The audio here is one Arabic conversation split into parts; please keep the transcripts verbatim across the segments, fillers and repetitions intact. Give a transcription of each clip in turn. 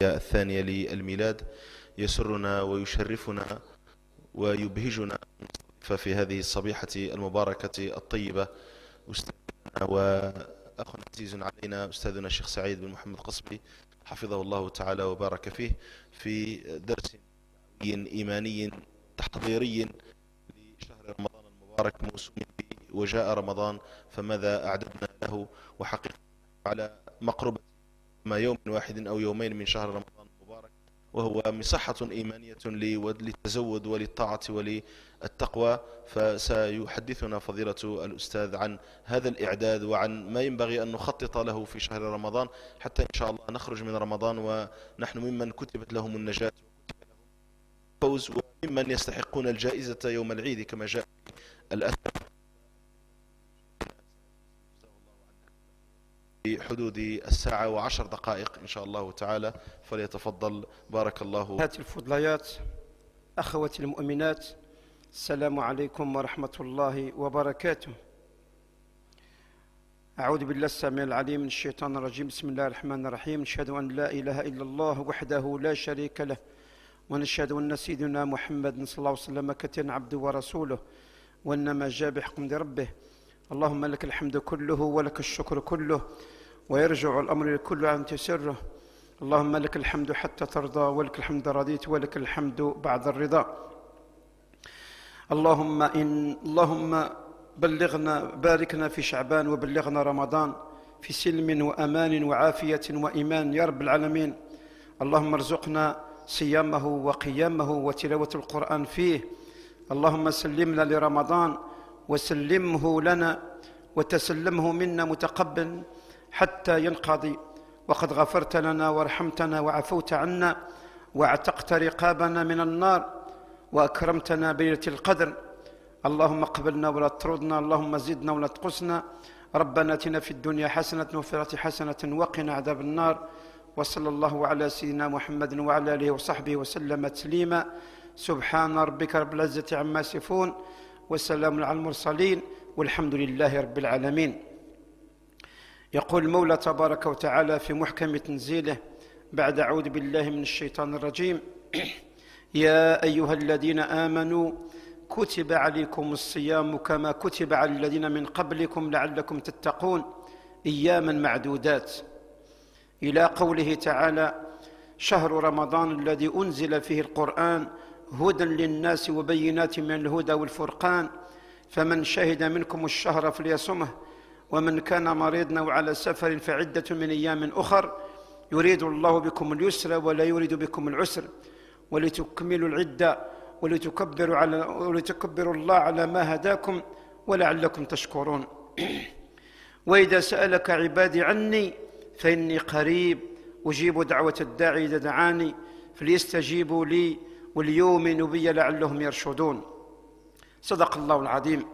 الثانية للميلاد. يسرنا ويشرفنا ويبهجنا في هذه الصبيحة المباركة الطيبة أستاذنا وأخ عزيز علينا أستاذنا الشيخ سعيد بن محمد قصبي حفظه الله تعالى وبارك فيه في درس إيماني تحضيري لشهر رمضان المبارك موسوم به. وجاء رمضان فماذا أعددنا له؟ وحقيقة على مقربة ما يوم واحد أو يومين من شهر رمضان المبارك، وهو مصحة إيمانية للتزود وللطاعة وللتقوى. فسيحدثنا فضيلة الأستاذ عن هذا الإعداد وعن ما ينبغي أن نخطط له في شهر رمضان حتى إن شاء الله نخرج من رمضان ونحن ممن كتبت لهم النجاة وكتب لهم الفوز وممن يستحقون الجائزة يوم العيد كما جاء الأثر في حدود الساعة وعشر دقائق إن شاء الله تعالى. فليتفضل بارك الله. هاتي الفضليات أخوتي المؤمنات، السلام عليكم ورحمة الله وبركاته. أعوذ بالله السميع العليم من الشيطان الرجيم. بسم الله الرحمن الرحيم. نشهد أن لا إله إلا الله وحده لا شريك له، ونشهد أن سيدنا محمد صلى الله عليه وسلم كتن عبده ورسوله، وإنما جاء بحكم ربه. اللهم لك الحمد كله ولك الشكر كله، ويرجع الأمر كله عن تسره. اللهم لك الحمد حتى ترضى، ولك الحمد رضيت، ولك الحمد بعد الرضا. اللهم إن اللهم بلغنا باركنا في شعبان وبلغنا رمضان في سلم وأمان وعافية وإيمان يا رب العالمين. اللهم ارزقنا صيامه وقيامه وتلاوة القرآن فيه. اللهم سلمنا لرمضان وسلمه لنا وتسلمه منا متقبل حتى ينقضي، وقد غفرت لنا ورحمتنا وعفوت عنا واعتقت رقابنا من النار وأكرمتنا بليلة القدر. اللهم اقبلنا ولا تطردنا، اللهم زدنا ولا تقصنا. ربنا اتنا في الدنيا حسنة وفي الآخرة حسنة وقنا عذاب النار. وصلى الله على سيدنا محمد وعلى آله وصحبه وسلم تسليما. سبحان ربك رب العزة عما يصفون وسلام على المرسلين والحمد لله رب العالمين. يقول المولى تبارك وتعالى في محكم تنزيله بعد أعوذ بالله من الشيطان الرجيم: يا أيها الذين آمنوا كتب عليكم الصيام كما كتب على الذين من قبلكم لعلكم تتقون أياما معدودات، إلى قوله تعالى: شهر رمضان الذي أنزل فيه القرآن هدى للناس وبينات من الهدى والفرقان، فمن شهد منكم الشهر فليصمه، ومن كان مريضا أو على سفر فعدة من أيام أخر، يريد الله بكم اليسر ولا يريد بكم العسر، ولتكملوا العدة ولتكبروا, على ولتكبروا الله على ما هداكم ولعلكم تشكرون. وإذا سألك عبادي عني فإني قريب أجيب دعوة الداعي إذا دعاني فليستجيبوا لي وليؤمنوا بي لعلهم يرشدون. صدق الله العظيم.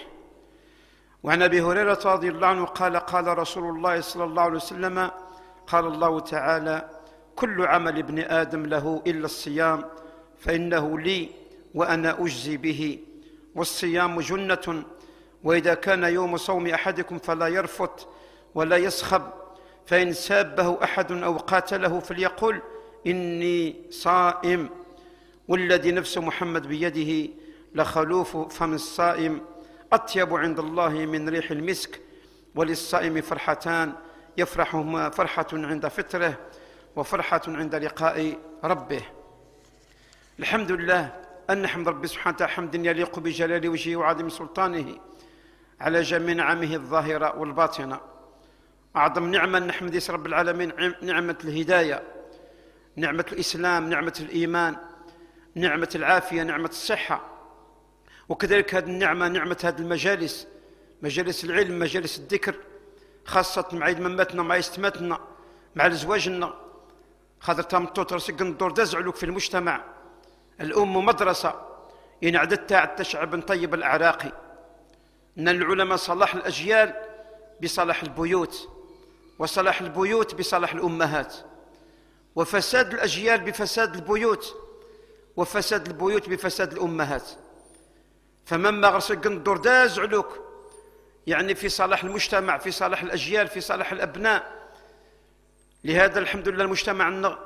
وعن أبي هريرة رضي الله عنه قال: قال رسول الله صلى الله عليه وسلم: قال الله تعالى: كل عمل ابن آدم له إلا الصيام فإنه لي وأنا أجزي به، والصيام جنة، وإذا كان يوم صوم أحدكم فلا يرفث ولا يسخب، فإن سابه أحد أو قاتله فليقل إني صائم، والذي نفس محمد بيده لخلوف فم الصائم أطيب عند الله من ريح المسك. وللصائم فرحتان يفرحهما فرحة عند فطره وفرحة عند لقاء ربه. الحمد لله أن نحمد ربي سبحانه وتعالى حمدا يليق بجلال وجهه وعظيم سلطانه على جميع نعمه الظاهرة والباطنة. أعظم نعمة نحمد رب العالمين نعمة الهداية، نعمة الإسلام، نعمة الإيمان، نعمة العافية، نعمة الصحة. وكذلك هذه النعمة نعمة هذه المجالس، مجالس العلم، مجالس الذكر، خاصة مع عيد مماتنا، مع يستماتنا، مع زواجنا، خاطر تمطو ترسق الدور دزعلوك في المجتمع. الأم مدرسة إن عددتها عدت شعب طيب الأعراق. إن العلماء صلاح الأجيال بصلاح البيوت، وصلاح البيوت بصلاح الأمهات، وفساد الأجيال بفساد البيوت، وفساد البيوت بفساد الأمهات. فمما غرسق الدور دازعلوك يعني في صلاح المجتمع، في صلاح الأجيال، في صلاح الأبناء. لهذا الحمد لله المجتمع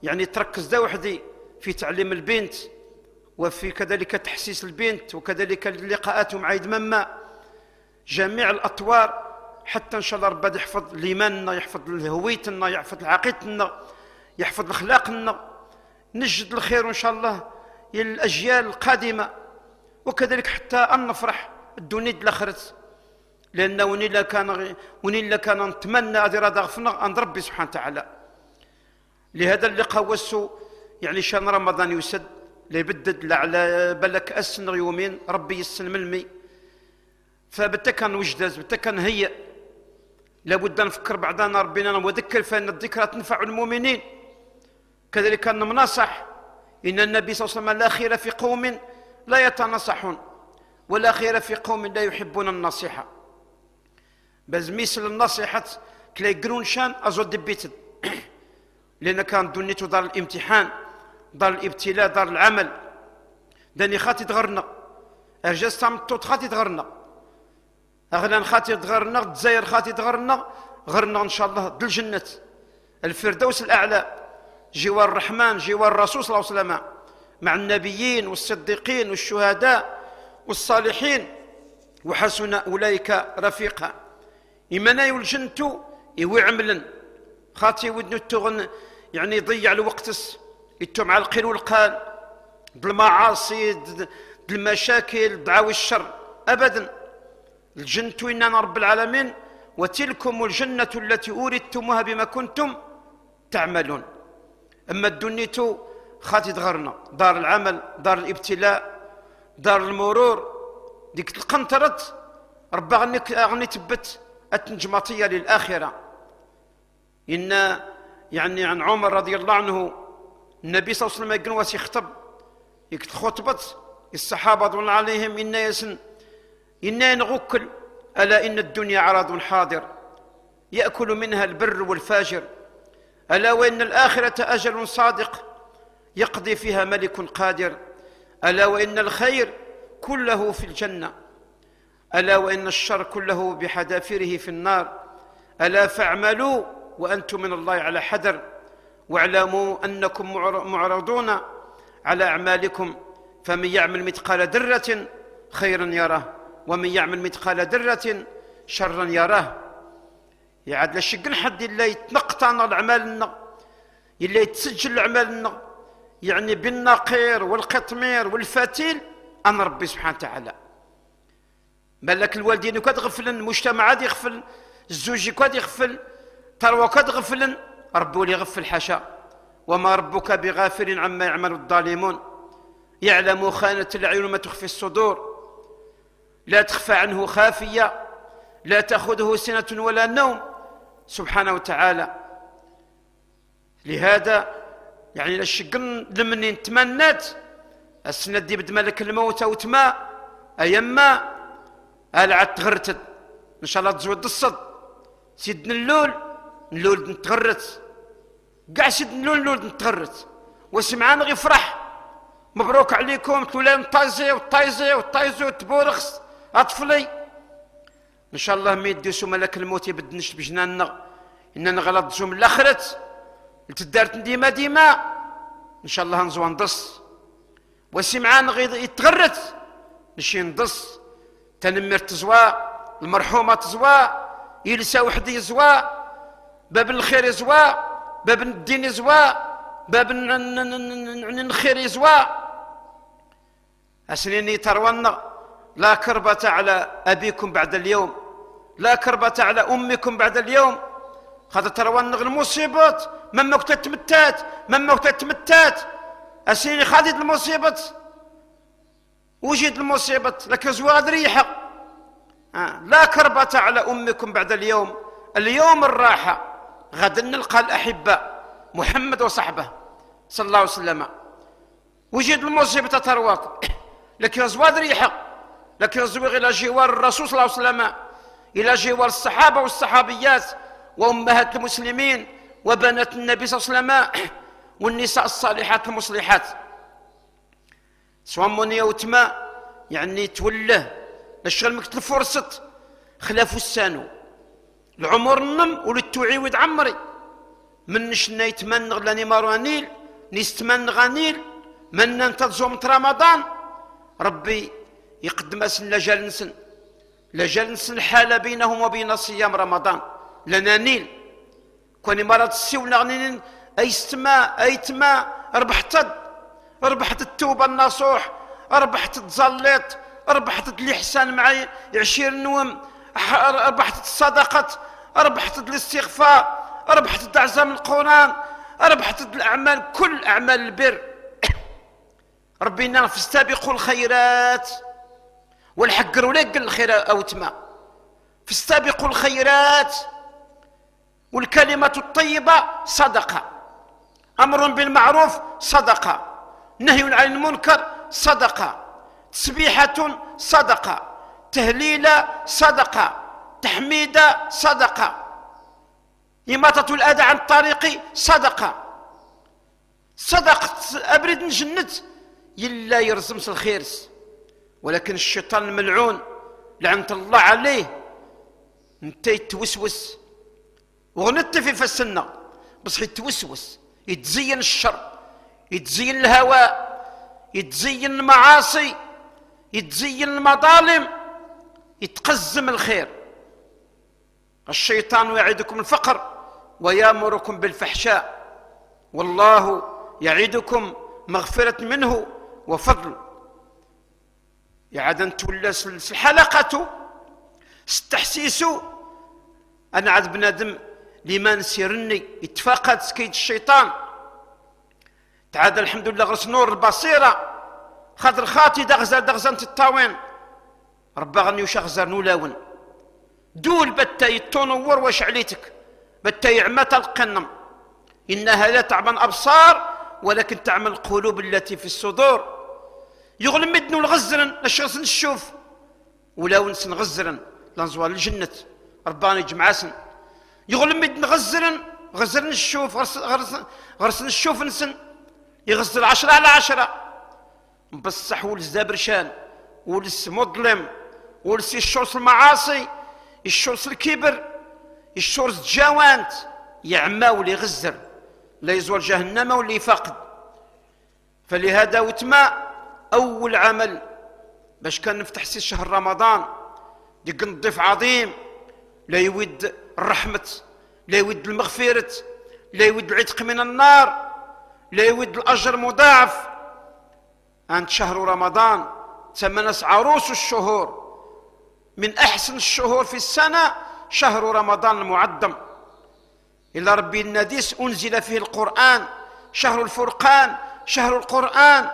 يعني تركز دا وحدي في تعليم البنت وفي كذلك تحسيس البنت وكذلك اللقاءات مع عيد مما جميع الأطوار، حتى إن شاء الله ربي يحفظ الإيماننا، يحفظ هويتنا، يحفظ عقيدتنا، يحفظ أخلاقنا، نجد الخير إن شاء الله للأجيال القادمة، وكذلك حتى أن نفرح الدنيا الآخرة، لأن وني لا كان وني لا كان نتمنى هذه راه غفنا عند ربي سبحانه وتعالى. لهذا اللقاء وسو يعني شان رمضان يسد لا يبدد لا على بالك أسن يومين ربي يسلم المي، فبتا كان وجداز بتا كان هيئ لابد نفكر بعدنا ربنا وذكر فإن الذكرى تنفع المؤمنين. كذلك أن مناصح إن النبي صلى الله عليه وسلم لا خير في قوم لا يتناصحون ولا خير في قوم لا يحبون النصيحة. بس مثل النصيحة كلا يقرون شان أزود بيتد لأن كان دنيته دار الامتحان، دار الابتلاء، دار العمل. داني خاتي تغرنا أرجاز تامتو خاتي تغرنا أغلان خاتي تغرنا الجزائر خاتي تغرنا غرنا إن شاء الله دل الجنة الفردوس الأعلى جوار الرحمن جوار الرسول صلى الله عليه وسلم مع النبيين والصديقين والشهداء والصالحين وحسن أولئك رفيقا. إيمانا يولجنتو يوعملن خاطي ودنو تغن يعني يضيع الوقت يتو مع القيل والقال بالمعاصي د المشاكل دعاوي الشر أبدا. الجنة إننا رب العالمين وتلكم الجنة التي أوردتموها بما كنتم تعملون. أما الدنيا خاطي تغرنا دار العمل، دار الابتلاء، دار المرور، ديك القنطرة ربا غني غني تبت التنجماطية للآخرة. إن يعني عن عمر رضي الله عنه النبي صلى الله عليه وسلم يقول يخطب يكت خطبة الصحابة رضي الله عليهم إن يسن إن نغكل ألا إن الدنيا عرض حاضر يأكل منها البر والفاجر، ألا وإن الآخرة أجل صادق يقضي فيها ملك قادر، ألا وإن الخير كله في الجنة، ألا وإن الشر كله بحذافيره في النار، ألا فاعملوا وأنتم من الله على حذر، واعلموا أنكم معرضون على أعمالكم، فمن يعمل مثقال ذرة خيرا يراه ومن يعمل مثقال ذرة شرا يراه. يعاد لشق حد اللي يتنقطعنا الأعمالنا اللي يتسجل أعمالنا يعني بالنقير والقطمير والفتيل أنا ربي سبحانه وتعالى. بالك الوالدين كاد غفلن، المجتمع عاد يغفل، الزوج كاد يغفل، تروى كاد غفلن، ربي ولي يغفل حاشا. وما ربك بغافل عما يعمل الظالمون، يعلم خائنة الأعين وما تخفي الصدور، لا تخفى عنه خافية، لا تأخذه سنة ولا نوم سبحانه وتعالى. لهذا يعني لشقن لمني نتمنات السنة دي بد ملك الموت أو تما أيما ألعت تغرتد إن شاء الله تزود الصد سيدنا اللول اللول نتغرت قاع سيدنا اللول اللول نتغرت وسمعان غي فرح مبروك عليكم تولان طايزي والطايزي والطايزي وتبورخس أطفلي إن شاء الله ما يديسوا ملك الموت يبدنش بجناننا إننا غلط زوم الآخرة لتدارت ديما ديما إن شاء الله نزوى ندص وسمعان غي يتغرت نشي ندص تنمر تزوى المرحومة تزوى يلسى وحدي يزوى باب الخير يزوى باب الدين يزوى باب الخير يزوى أسنيني تروانا لا كربة على أبيكم بعد اليوم، لا كربة على أمكم بعد اليوم. هذا تروانا المصيبات مما كنت تمتات مما كنت تمتات أسنيني خالد المصيبات وجد المصيبات لك زواد ريحة. آه. لا كربة على أمكم بعد اليوم، اليوم الراحة، غدا نلقى الأحبة محمد وصحبه صلى الله عليه وسلم. وجد المصيبة ترواك لك زواد ريحة، لكن يزوغ إلى جوار الرسول صلى الله عليه وسلم، إلى جوار الصحابة والصحابيات وأمهات المسلمين وبنات النبي صلى الله عليه وسلم والنساء الصالحات المصلحات. سواء منيا وتما يعني توله الشغل مكتل فرصة خلاف السانو العمر النم وللتوعيود عمري منش يتمنغ لاني مروانيل نستمنغ نيل من ننتظم رمضان ربي يقدم اسن لجال نسن لجال نسن حالة بينهم وبين صيام رمضان لنا نيل كوني مرات السيونا غنين اي استماء اي تماء ربحت ربحت التوبة النصوح ربحت تزليت ربحت الإحسان معي عشير نوم ربحت الصدقة ربحت الاستغفار ربحت تعزم القرآن ربحت الأعمال كل أعمال البر ربنا فاستبقوا الخيرات والحقر ولق الخير أو تما فاستبقوا الخيرات والكلمة الطيبة صدقة أمر بالمعروف صدقة نهي عن المنكر صدقة تسبيحة صدقة تهليلة صدقة تحميدة صدقة إماطة الأذى عن الطريق صدقة صدقة أبرد نجنت يلا يرزمس الخيرس ولكن الشيطان الملعون لعنة الله عليه انت يتوسوس وغنت في فسنا بس يتوسوس يتزين الشر يتزين الهواء يتزين المعاصي يتزين المظالم يتقزم الخير الشيطان يعدكم الفقر ويامركم بالفحشاء والله يعدكم مغفرة منه وفضل يعاد أن تولى الحلقة استحسيسوا أنا عاد بنادم لما نسيرني اتفاقات سكيد الشيطان تعاد الحمد لله غرس نور البصيرة خاطر خاطي دغزة دغزة الطاوين ربا غني وش غزر نولاون دول بتا يتنور واش عليتك بتا يعمى القنم إنها لا تعمل أبصار ولكن تعمل القلوب التي في الصدور يغلم مدن الغزرن الشخص نشوف ولا ونسن غزرن لنزوال الجنة رباني جمعاسن يغلم مدن غزرن غزرن الشوف غرس غرس غرس الشوف نسن يغزر عشرة على عشرة بصح ولس دابرشان ولس مظلم ولس الشرس المعاصي الشرس الكبر الشرس الجوانت يعمى واللي يغزر لا يزول جهنم واللي يفقد فلهذا وتما أول عمل باش كان نفتح سي شهر رمضان ديك نضيف عظيم لا يود الرحمة لا يود المغفرة لا يود العتق من النار لا يود الأجر مضاعف أنت شهر رمضان تمنس عروس الشهور من أحسن الشهور في السنة شهر رمضان المعظم إلا ربي الناديس أنزل فيه القرآن شهر الفرقان شهر القرآن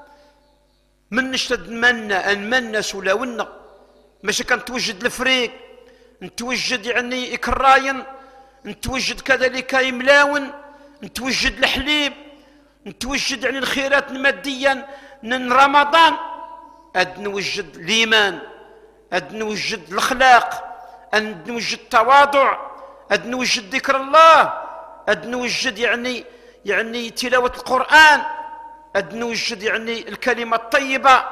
من نشتد منا أنمنا سلاونا ماشي كان توجد الفريق نتوجد يعني إكراين نتوجد كذلك يملاون نتوجد الحليب نتوجد يعني الخيرات المادية من رمضان أد نوجد الإيمان أد نوجد الأخلاق أد نوجد التواضع أد نوجد ذكر الله أد نوجد يعني يعني تلاوة القرآن أد نوجد يعني الكلمة الطيبة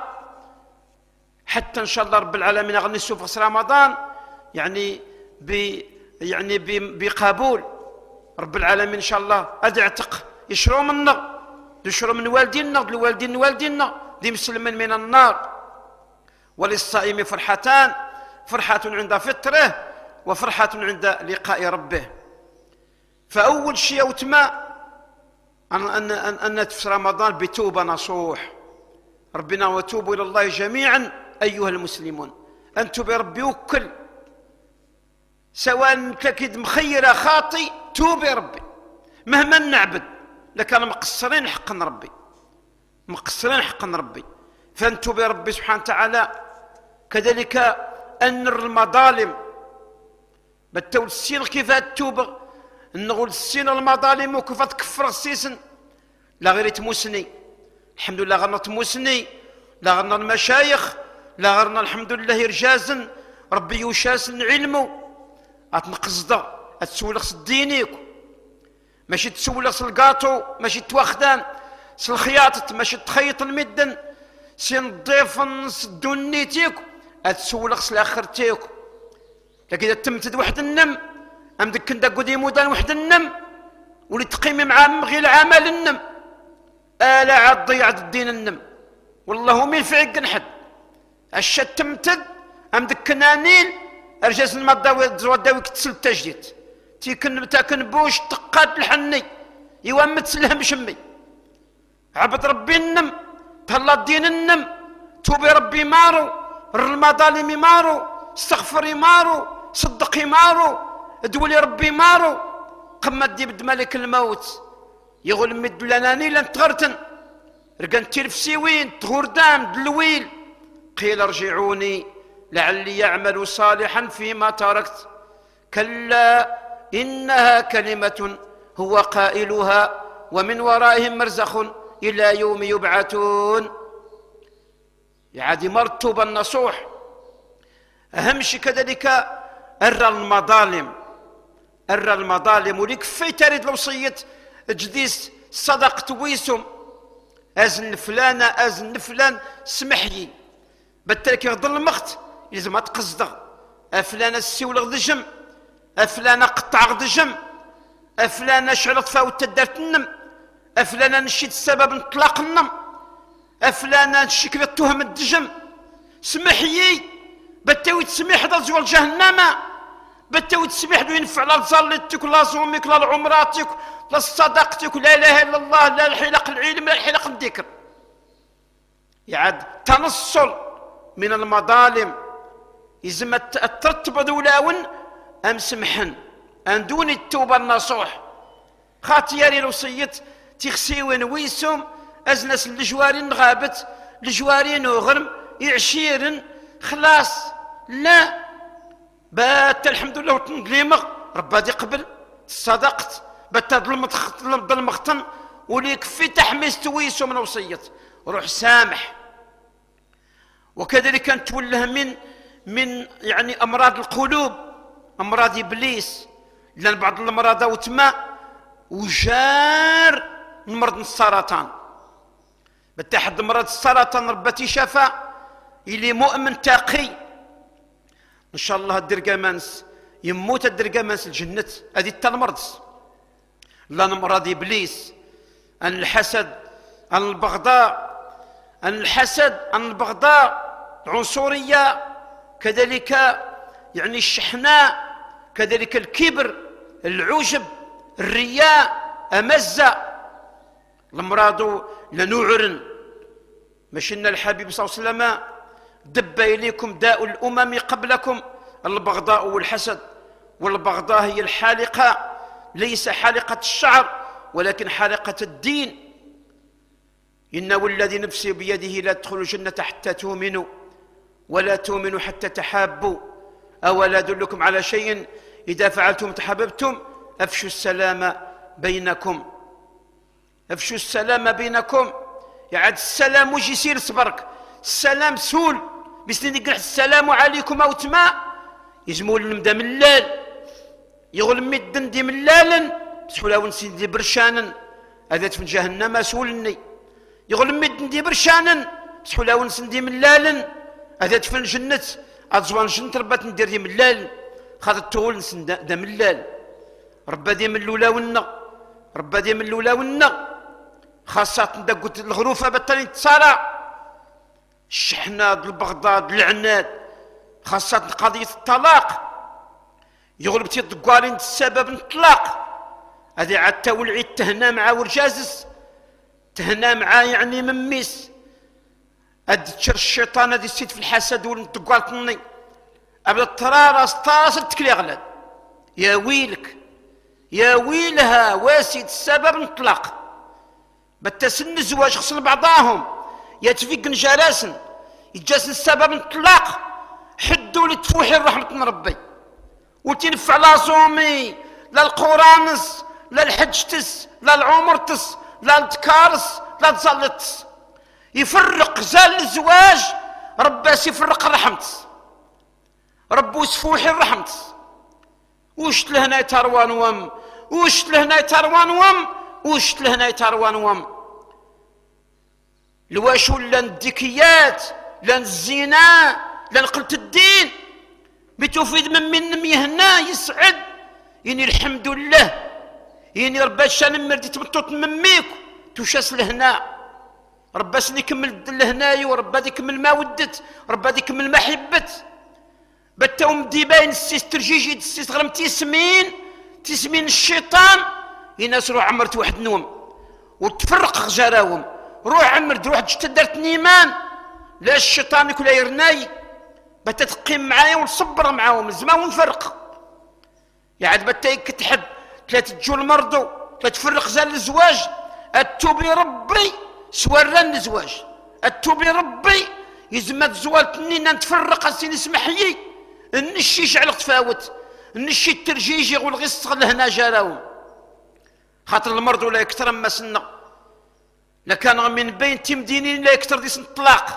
حتى إن شاء الله رب العالمين غني نشوف في رمضان يعني ب يعني بقبول رب العالمين إن شاء الله أد اعتق يشرو منا يشرو من والدينا الوالدين والدينا دي مسلمين من النار وللصائم فرحتان فرحة عند فطره وفرحة عند لقاء ربه فأول شيء وتما أن أن أن, أن في رمضان بتوبة نصوح ربنا وتوبوا إلى الله جميعا أيها المسلمون أنتم بربي وكل سواء ككد مخيرة خاطي توب يا ربي مهما نعبد لكن مقصرين حقا ربي مقصرين حقا ربي فانتم بربي سبحانه وتعالى كذلك أن المظالم بتول السين كيف التوبة نقول السين المظالم وكيف تكفر السيسن لا غير تموسني الحمد لله غرنا تموسني لا غرنا المشايخ لا غرنا الحمد لله رجازن ربي يوشاسن علمه اتنقصد اتسولخ دينيك ماشي تسولخ الكاطو ماشي تواخدان الخياطط ماشي تخيط المدن سي نضيف نص دونيتيك اتسولخ الاخرتيك لكن اذا تمت واحد النم ام دك انت قديم ودان واحد النم ولي تقيمي مع غير العمل النم الا عاد ضيعت الدين النم والله مين في عق نحد الشت تمتد ام دكنانيل ارجاس المداوي زوداوي كتسل التجديد تيكن تاكن بوش تقات الحني يوام تسلهم شمي عبد ربي النم تهلا الدين النم توبي ربي مارو المظالم مارو استغفري مارو صدقي مارو دولي ربي مارو قمت دي بد ملك الموت يغول مد لناني لن تغرتن رقن تلفسيوين تغردام دلويل قيل ارجعوني لعلي يعمل صالحا فيما تركت كلا إنها كلمة هو قائلها ومن ورائهم مرزخ إلى يوم يبعثون. يعني مرتب النصوح أهم شيء كذلك أرى المظالم أرى المظالم وليك في تريد الوصية جديس صدقت ويسم أزن فلانة أزن فلان سمحلي بالتالي يغضل المخت لازم تقصده أفلانة السيول غد جم أفلانة قطع غد جم أفلانة شعلت فاوت تدارت النم أفلانة نشيد السبب نطلاق النم أفلانة نشكل التهم الدجم سمحيي بتاوي تسميح ذا زوال جهنم بتاوي تسميح ذو ينفع لا صليتك لا صومك لا عمراتك لا صدقتك لا اله الا الله لا الحلق العلم لا الحلق الذكر. يعد تنصل من المظالم يزم الترتب ذولاون ام سمحن ان دون التوبه النصوح خاطياري الوصيت تخسيون ويسوم ازنس الجوارين غابت الجوارين وغرم يعشيرن خلاص لا بات الحمد لله وتنظليمغ ربادي قبل صدقت بات المختن وليك في تحميس تويسو من وصيت روح سامح. وكذلك كانت توله من من يعني امراض القلوب امراض ابليس لان بعض الامراض وتما وجار من مرض السرطان بتحد مرض السرطان ربتي شفاء اللي مؤمن تقي ان شاء الله الدرقامانس يموت الدرقامانس الجنة هذه التنمرض لان مرض ابليس ان الحسد ان البغضاء ان الحسد ان البغضاء العنصرية كذلك يعني الشحناء كذلك الكبر العجب الرياء أمزة المراد لنعرن مشينا الحبيب صلى الله عليه وسلم دب إليكم داء الأمم قبلكم البغضاء والحسد. والبغضاء هي الحالقة ليس حالقة الشعر ولكن حالقة الدين. إن والذي نفسي بيده لا تدخلوا الجنة حتى تؤمنوا ولا تؤمنوا حتى تحابوا أولا أدلكم على شيء إذا فعلتم تحاببتم أفشوا السلام بينكم أفشوا السلام بينكم. يعد السلام وش يصير صبرك السلام سول بسنين يقرح السلام عليكم أو تما يزمول المدا ملال يغل مدن دي ملالا سحولا ونسين دي برشانا هذا في جهنم سولني يغل مدن دي برشانا سحولا ونسين دي ملالا هذا في الجنة أزوان جنة ربات ندير دي ملال خاطر تقول نسن دا ملال ربا دي من الأولى والنا ربا دي من الأولى والنا خاصة ندقوا الغروفة بطلين تصارع الشحنة البغضاء العناد خاصة قضية الطلاق يغلب تيدقوالين السبب الطلاق هذه عاد تولعي تهنا مع ورجازس تهنا مع يعني مميس هاد تشر الشيطان هادي السيد في الحسد والتقوال طني أبدا الطرارة ستاصل تكلي غلاد يا ويلك يا ويلها واسيد السبب الطلاق بتسن الزواج خصل بعضاهم يتفيق نجالاسن يتجاسن السبب الطلاق حدوا لتفوحي رحمة ربي وتنفع لا صومي لا القرانس لا الحجتس لا العمرتس لا التكارس لا تزلتس يفرق زال الزواج رباس يفرق رحمتس ربو سفوحي رحمتس وش لهنا يتروان وم وش لهنا يتروان وم وش لهنا يتروان وم لواشو لان الديكيات لان الزنا لان قلة الدين بتوفيد من من ميهنا يسعد يعني الحمد لله يني ربا شان مردي تمطوط مميك توشاس لهنا ربا سني كمل لهنايا وربا دي كمل ما ودت ربا دي كمل ما حبت بتاهم دي باين السيس ترجيجي السيس غرم تيسمين تيسمين الشيطان يناس روح عمرت واحد نوم وتفرق غجراهم روح عمرت روح تشتدرت نيمان لا الشيطان يكون يرناي بتا تقيم معايا ونصبر معاهم زمان ونفرق يعاد بتا كتحب ثلاثة جول مرضو تفرق زال الزواج التوبي ربي سواران الزواج التوبي ربي يزمد الزوال تنين نتفرق السين اسمحيي النشي شعلق تفاوت النشي الترجيجي والغص لهنا جاراهم خاطر المرض ولا يكثر ما سنة لكان من بين تمدينين لا يكثر ديس الطلاق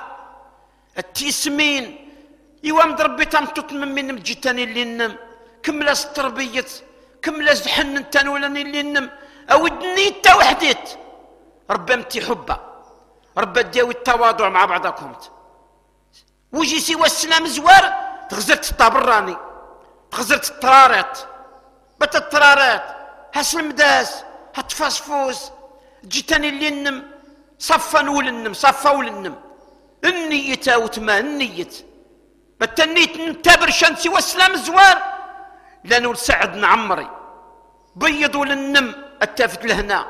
التيسمين يوام دربي تمتوت من من مجيتاني اللي نم كملاس التربية كملاس حنن تانولاني اللي نم او دنيتا وحديت ربا متي حبه ربا داوي التواضع مع بعضكم وجي سوى السلام زوار تغزرت الطابراني تغزرت الطرارات بتا الطرارات هاس المداس هتفاسفوس جيتاني اللي نم صفا نولنم صفا ولنم النية تاوتما النية بتا النية نتابر شان سوى السلام زوار لانو سعد نعمري بيض ولنم التافت لهنا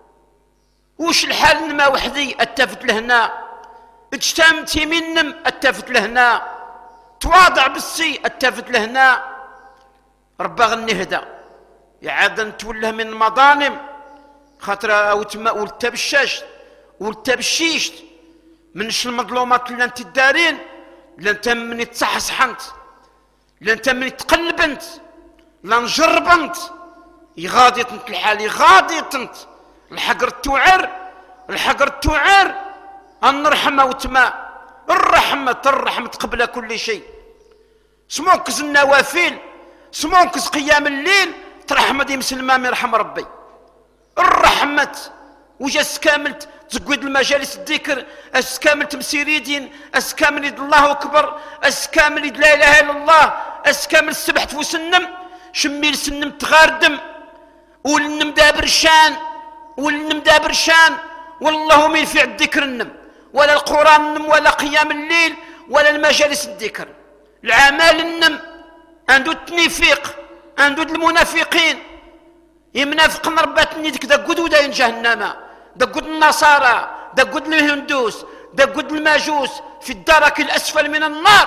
وش الحال نما وحدي التافت لهنا اجتمت يمينم التافت لهنا تواضع بالسي التافت لهنا ربا غني هدا يعاد نتوله من المظالم خاطر او تما والتبشاش والتبشيشت منش المظلومات اللي انت الدارين لا انت مني تصحصحنت لا انت مني تقلبنت لا نجربنت يغادي تنت الحال يغادي تنت الحقر التوعر الحقر التوعر الرحمة وتما الرحمة الرحمة قبل كل شيء سموكز النوافل سموكز قيام الليل ترحمة دي مسلمة يرحم ربي الرحمة وجاس كاملت تقود المجالس الذكر اسكامل تمسيريدين اسكامل يد الله اكبر اسكامل يد لا اله الا الله اسكامل السبحت فوسنم شميل سنم تغاردم ولنم دابر شان ولنم دابر شان والله ما ينفع الذكر النم ولا القران النم ولا قيام الليل ولا المجالس الذكر العمال النم عنده التنفيق عنده المنافقين يمنافق رباتني ديك دا قدو داين جهنم دا قد النصارى دا قد الهندوس دا قد المجوس في الدرك الاسفل من النار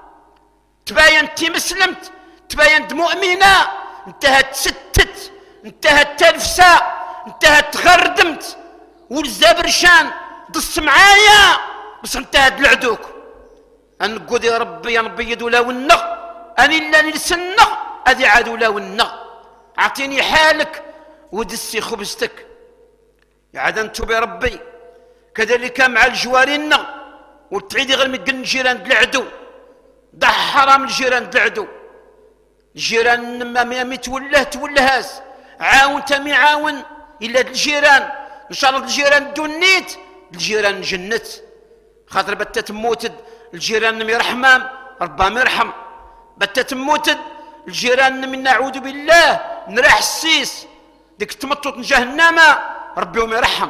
تباينت مسلمت تباينت مؤمنه انتهت ستت انتهت تلفسا انتهت تغردمت والزبرشان ضص معايا بس انتهت لعدوك نقول يا ربي نبيض ولا ونغ اني الا نلسنغ ادي عاد ولا ونغ اعطيني حالك ودسي خبزتك يا عاد انتو يا ربي كذلك مع الجوارين وتعيدي غير من الجيران العدو ضح حرام الجيران العدو الجيران ما متوله تولهاس عاون تمي عاون الا الجيران ان شاء الله الجيران دنيت الجيران جنت خاطر بتا تموتد الجيران من يرحمام ربما يرحم بتا تموتد الجيران من نعوذ بالله نراح السيس ديك تمطط جهنم ربيهم يرحم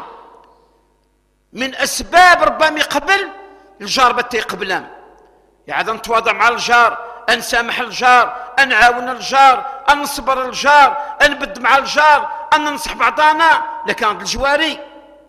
من اسباب ربما يقبل الجار بتا يقبلام يعاد نتواضع مع الجار ان سامح الجار ان نعاون الجار ان نصبر الجار ان نبد مع الجار ان ننصح بعضانا لكانت الجواري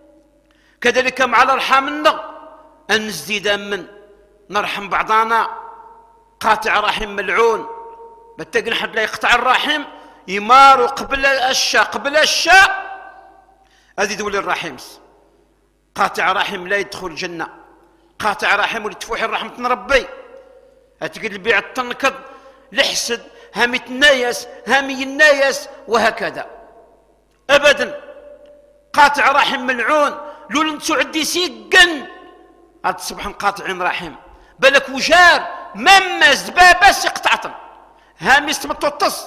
كذلك مع الارحام ان نزيد من نرحم بعضانا قاطع رحم ملعون بتقن حد لا يقطع الرحم يمار قبل الشاء قبل الشاء هذه دول الرحيمس قاطع رحم لا يدخل الجنه قاطع رحم ولتفوح رحمه ربي هتقول البيع التنكض لحسد هم يتنايس هم ينايس وهكذا ابدا قاطع رحم ملعون لول نتو عدي سيقن هاد سبحان قاطعين رحم بالك وجار ممز باباس يقطعتم هام يستمطوطس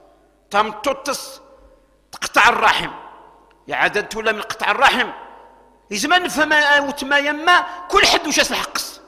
تمطوطس تقطع الرحم يا عاد ولا من قطع الرحم يزم نفهم وتما يما كل حد وش الحقس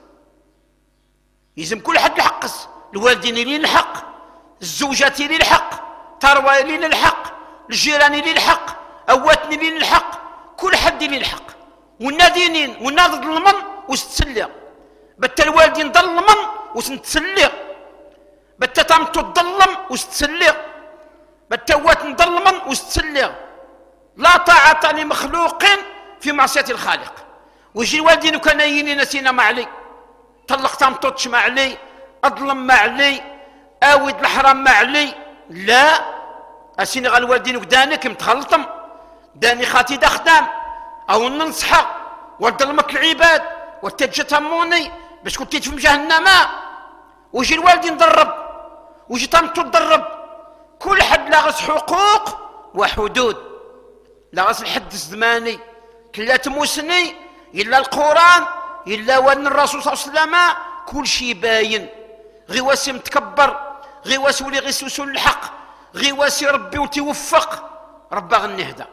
يزم كل حد الحقس الوالدين لين الحق الزوجات لين الحق تروى لين الحق الجيراني لي الحق، اواتني لي الحق، كل حد لي الحق. ونا دينين ونا ضد المن وستسلي، بتا الوالدين ضل المن وستسلي، بتا تامتو تظلم وستسلي، بتا وات نظلمن وستسلي. لا طاعة لمخلوق في معصية الخالق. ويجي الوالدين وكان يني نسينا ما علي، طلق تامتوتش ما علي، اظلم ما علي، اويد الحرام ما علي. لا، اسيني غا الوالدين وداني كي متغلطم، داني خاتي دا خدام او ننصحه وظلمك العباد وتجي تموني باش كنتي في جهنم. ويجي الوالدين ضرب، ويجي تامتو تضرب، كل حد لاغس حقوق وحدود، لاغس الحد الزماني، كلا تموسني الا القران الا ودن الرسول صلى الله عليه وسلم، كل شيء باين. غي واسي متكبر، غي واسي ولي غيسوسو الحق، غي واسي ربي وتيوفق ربا غنهدى.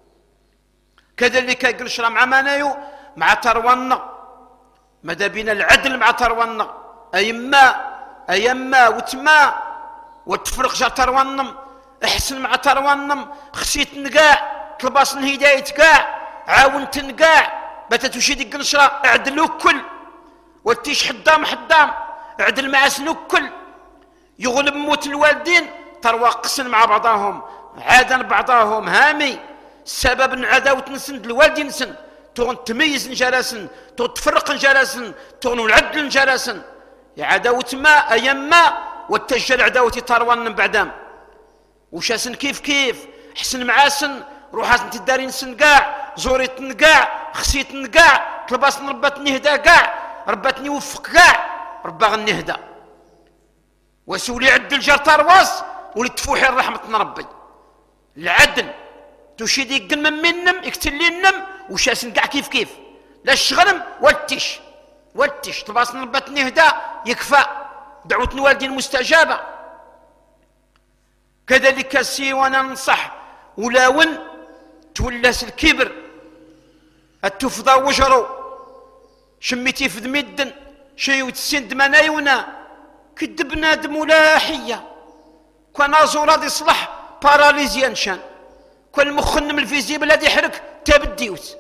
كذلك يقول شرا مع منايو مع ترونا، ماذا بينا العدل مع ترونا، ايما ايما وتما وتفرق جا ترونم، احسن مع ترونم، خسيت نقاع تلباس الهداية كاع، عاونت نقاع باتت وشي ديك النشرة، اعدلو كل وتيش حدام حدام، اعدل مع سلوك كل. يغلب موت الوالدين تروا قسن مع بعضهم، عادا بعضهم هامي، سبب عداوة نسن الوالدين نسن، تغن تميز نجراسن، تغن تفرق نجراسن، تغن العدل نجراسن. يا عداوة ما ايام ما واتجه عداوة تروان بعدام، وشاسن كيف كيف، حسن معاسن، روحات انت دارين سن كاع، زوريت نقاع، خسيت نقاع، طلباس رباتني هدا كاع، رباتني وفق كاع، ربا غنهدى. وسولي عدل جار ترواس ولي تفوحي رحمة ربي. العدل تشيدي قلم منم اكتلي النم وشاسن كاع كيف كيف، لا الشغلم والتش والتش طلباس رباتني هدا يكفى، دعوة الوالدين مستجابة. كذلك سي وانا ننصح ولاون تولاس الكبر، التفضى وجرو شميتي في دمدن شي وتسند منايونا، كد بنادم ولا حية، كان زوراد يصلح باراليزيان شان، كان المخنم الفيزيبل هذا يحرك تابديوت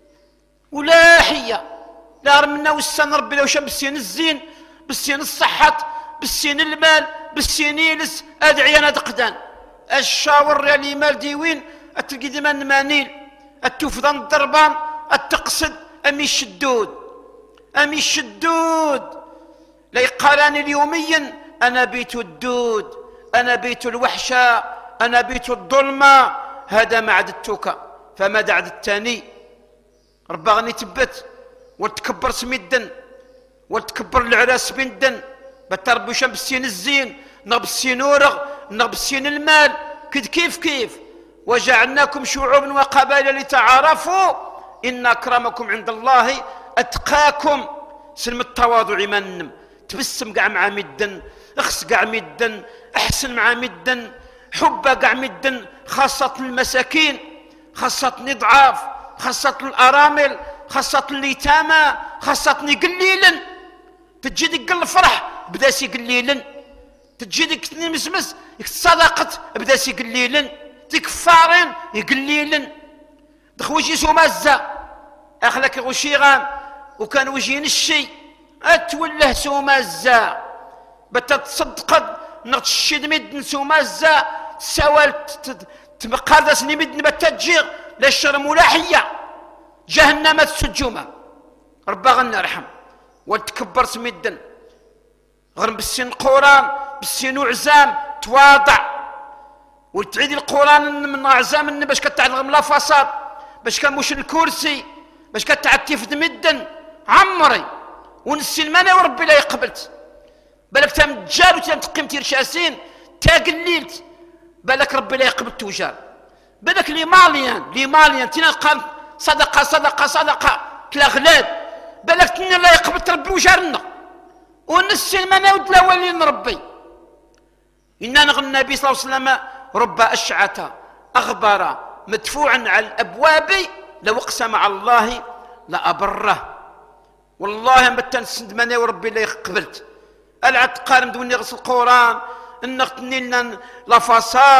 ولا حية. لا رمنا والسن ربي لو شاب بالسين الزين، بالسين الصحة، بالسين المال، بالسين يلس، ادعي انا دقدان الشاور رالي مال ديوين، التلقي دمان مانيل، التوفضان الضربان، التقصد امي الشدود، امي الشدود. لا يقالاني اليوميا انا بيت الدود، انا بيت الوحشة، انا بيت الظلمة، هذا ما عدتك فما عد الثاني. ربا غني تبت وتكبر سميدن وتكبر العراس بندن، بتربي شم بالسين الزين، نغ بالسين ورغ، نغ بالسين المال، كد كيف كيف. وجعلناكم شعوبا وقبائل لتعارفوا ان اكرمكم عند الله اتقاكم. سلم التواضع منم، تبسم قاع مع مدن، اخس قاع مدن، احسن مع مدن، حب قاع مدن، خاصة المساكين، خاصة الضعاف، خاصة الارامل، خاصة اليتامى، خاصة قليلا. تجي ديك الفرح بدا سي قليلا، تجي ديك مسمس صدقت بدا سي قليلا، تكفارين يقليلا. دخوجي سومازا اخلك غشيغان وكان وجين الشي اتوله سومازا، بتا تصدقت نغتشد مدن سومازا سوال تمقاردس مدن بتا تجيغ لا الشرم ولا حية، جهنم السجومة. ربا غنى رحم وتكبر سمدن غرم بالسين قران بالسين عزام تواضع، وتعيد القران من عزام باش كتعلم لا فساد، باش كموش الكرسي، باش كتعتي في دمدن عمري ونسي المانا وربي لا يقبلت. بالك تا متجار وتا متقيم تير شاسين تا قليلت، بالك ربي لا يقبل توجار. بالك لي ماليان لي ماليان تينا قام صدقه صدقه صدقه تلا غلاد، بالك تني لا يقبل ربي وجارنا ونسي المانا ود الاولين ربي. إنا نغنى النبي صلى الله عليه وسلم رب أشعث أغبر مدفوعا على الأبواب لو أقسم على الله لأبره. والله ما تنسند مني وربي لا يقبلت. العد قارن دوني غسل القرآن، النغتني لنا لا فساد،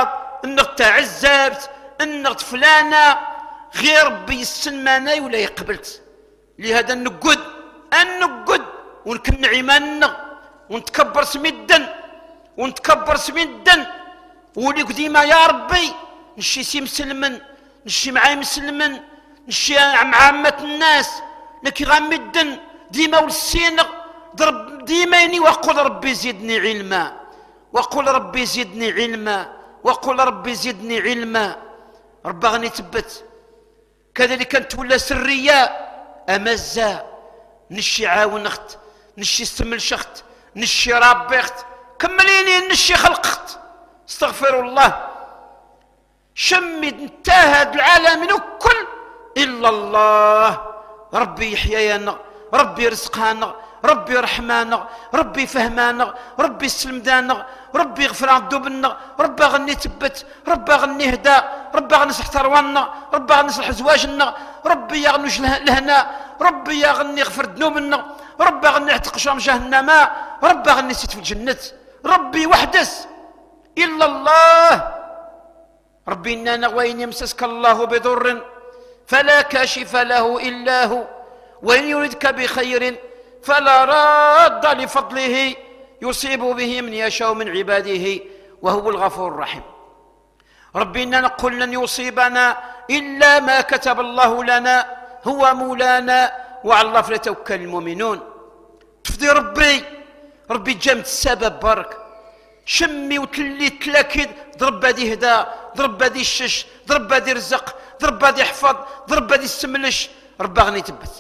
انك تعذبت انك فلانه غير ربي يسلمنا ولا يقبلت. لهذا نقد نقد ونكن عيماننا ونتكبر سميدا ونتكبر سميدا وليك ديما يا ربي نشي سي مسلمن نشي معاي مسلمن نشي مع عامة الناس لكي غامدا ديما والسين ضرب ديماني وقل ربي زدني علما وقل ربي زدني علما وقل ربي زدني علما. ربا غني تبت كذلك نتولى سرية أمزا نشي عاونخت نشي استمل شخت نشي رابخت كمليني نشي خلقت. استغفر الله. شمد انتهى العالم الكل إلا الله. ربي يحيينا ربي يرزقنا ربي يرحمنا ربي فهمانا ربي يسلمدانا ربي يغفر عن ذنوبنا ربي غني تبت ربي غني هدى ربي غني يصلح ثرواننا ربي غني يصلح زواجنا ربي يغني لهنا ربي يغني يغفر ذنوبنا ربي غني يعتق شام جهنم ربي غني يسيت في الجنة. ربي وحدس إلا الله. ربي إننا وإن يمسسك الله بضر فلا كاشف له إلا هو وإن يردك بخير فلا راد لفضله يصيب به من يشاء من عباده وهو الغفور الرحيم. ربي إننا نقول لن يصيبنا إلا ما كتب الله لنا هو مولانا وعلى الله فليتوكل المؤمنون. تفدي ربي ربي جامد السبب برك شمي وتلي تلاكد ضرب هادي هدى ضرب هادي الشش ضرب هادي رزق ضرب هادي يحفظ ضرب هادي السملش ربي غني تبت.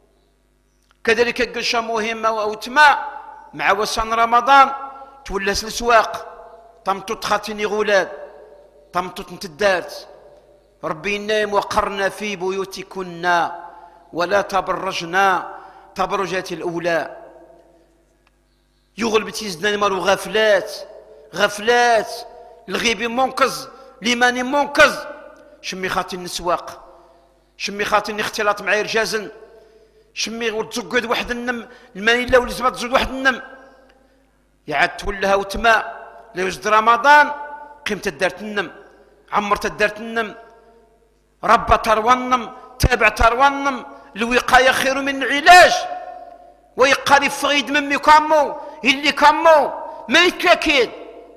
كذلك قرشة مهمة وأوتما مع وصل رمضان تولس الأسواق طمطو تخاتيني غولاد طمطو تنتدارت. ربي ينام وقرنا في بيوتكنا ولا تبرجنا تبرجات الأولى. يغلب تيزدنا مالو غفلات غفلات الغيب منقذ لماني منقذ. شمي خاطي النسواق شمي خاطي اختلاط مع رجازن شمي وتزقد واحد النم الماني لا ولازم تزقد واحد النم يعاد تولها وتما لا يوجد رمضان قيمة الدارت النم عمرت الدارت النم ربا تروانم تابع تروانم الوقاية خير من العلاج. ويقال فغيد ممي كامو اللي كامو ما يتلاكيد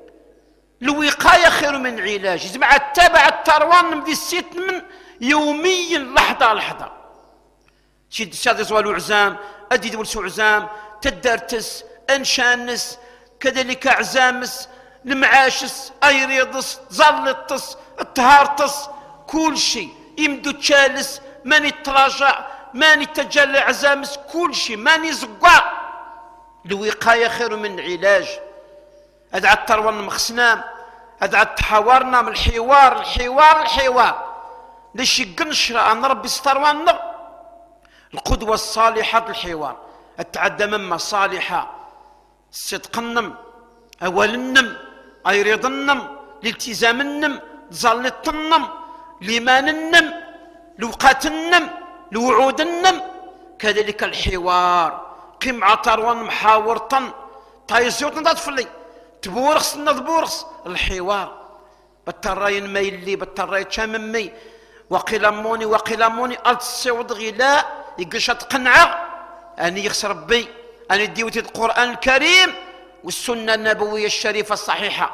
الوقاية خير من العلاج. جماعة تابع التروانم دي السيت من يوميا لحظة لحظة شد شاد زوالو عزام ادي دول سو عزام تدارتس انشانس كذلك عزامس المعاشس ايريضس زلطس الطهارتس كل شيء يمدو تشالس ماني يتراجع ماني يتجلى عزامس كل شيء ماني زقع. الوقاية خير من العلاج. ادعى التروان مخسنام ادعى تحاورنا من الحوار الحوار الحوار ليش قنشرة عن ربي ستروان القدوة الصالحة الحوار التعدى مما صالحة الصدق النم أول النم أيريض النم الالتزام النم ظلت النم الإيمان النم لوقات النم لوعود النم. كذلك الحوار قم عطر محاورة تايزيوت نطفلي تبورخس نضبورخس الحوار بالتراين ميلي بالتراين شاممي وقلموني وقلموني التصود غلاء يقش تقنعه أني يخسر ربي أني ديوتي القرآن الكريم والسنة النبوية الشريفة الصحيحة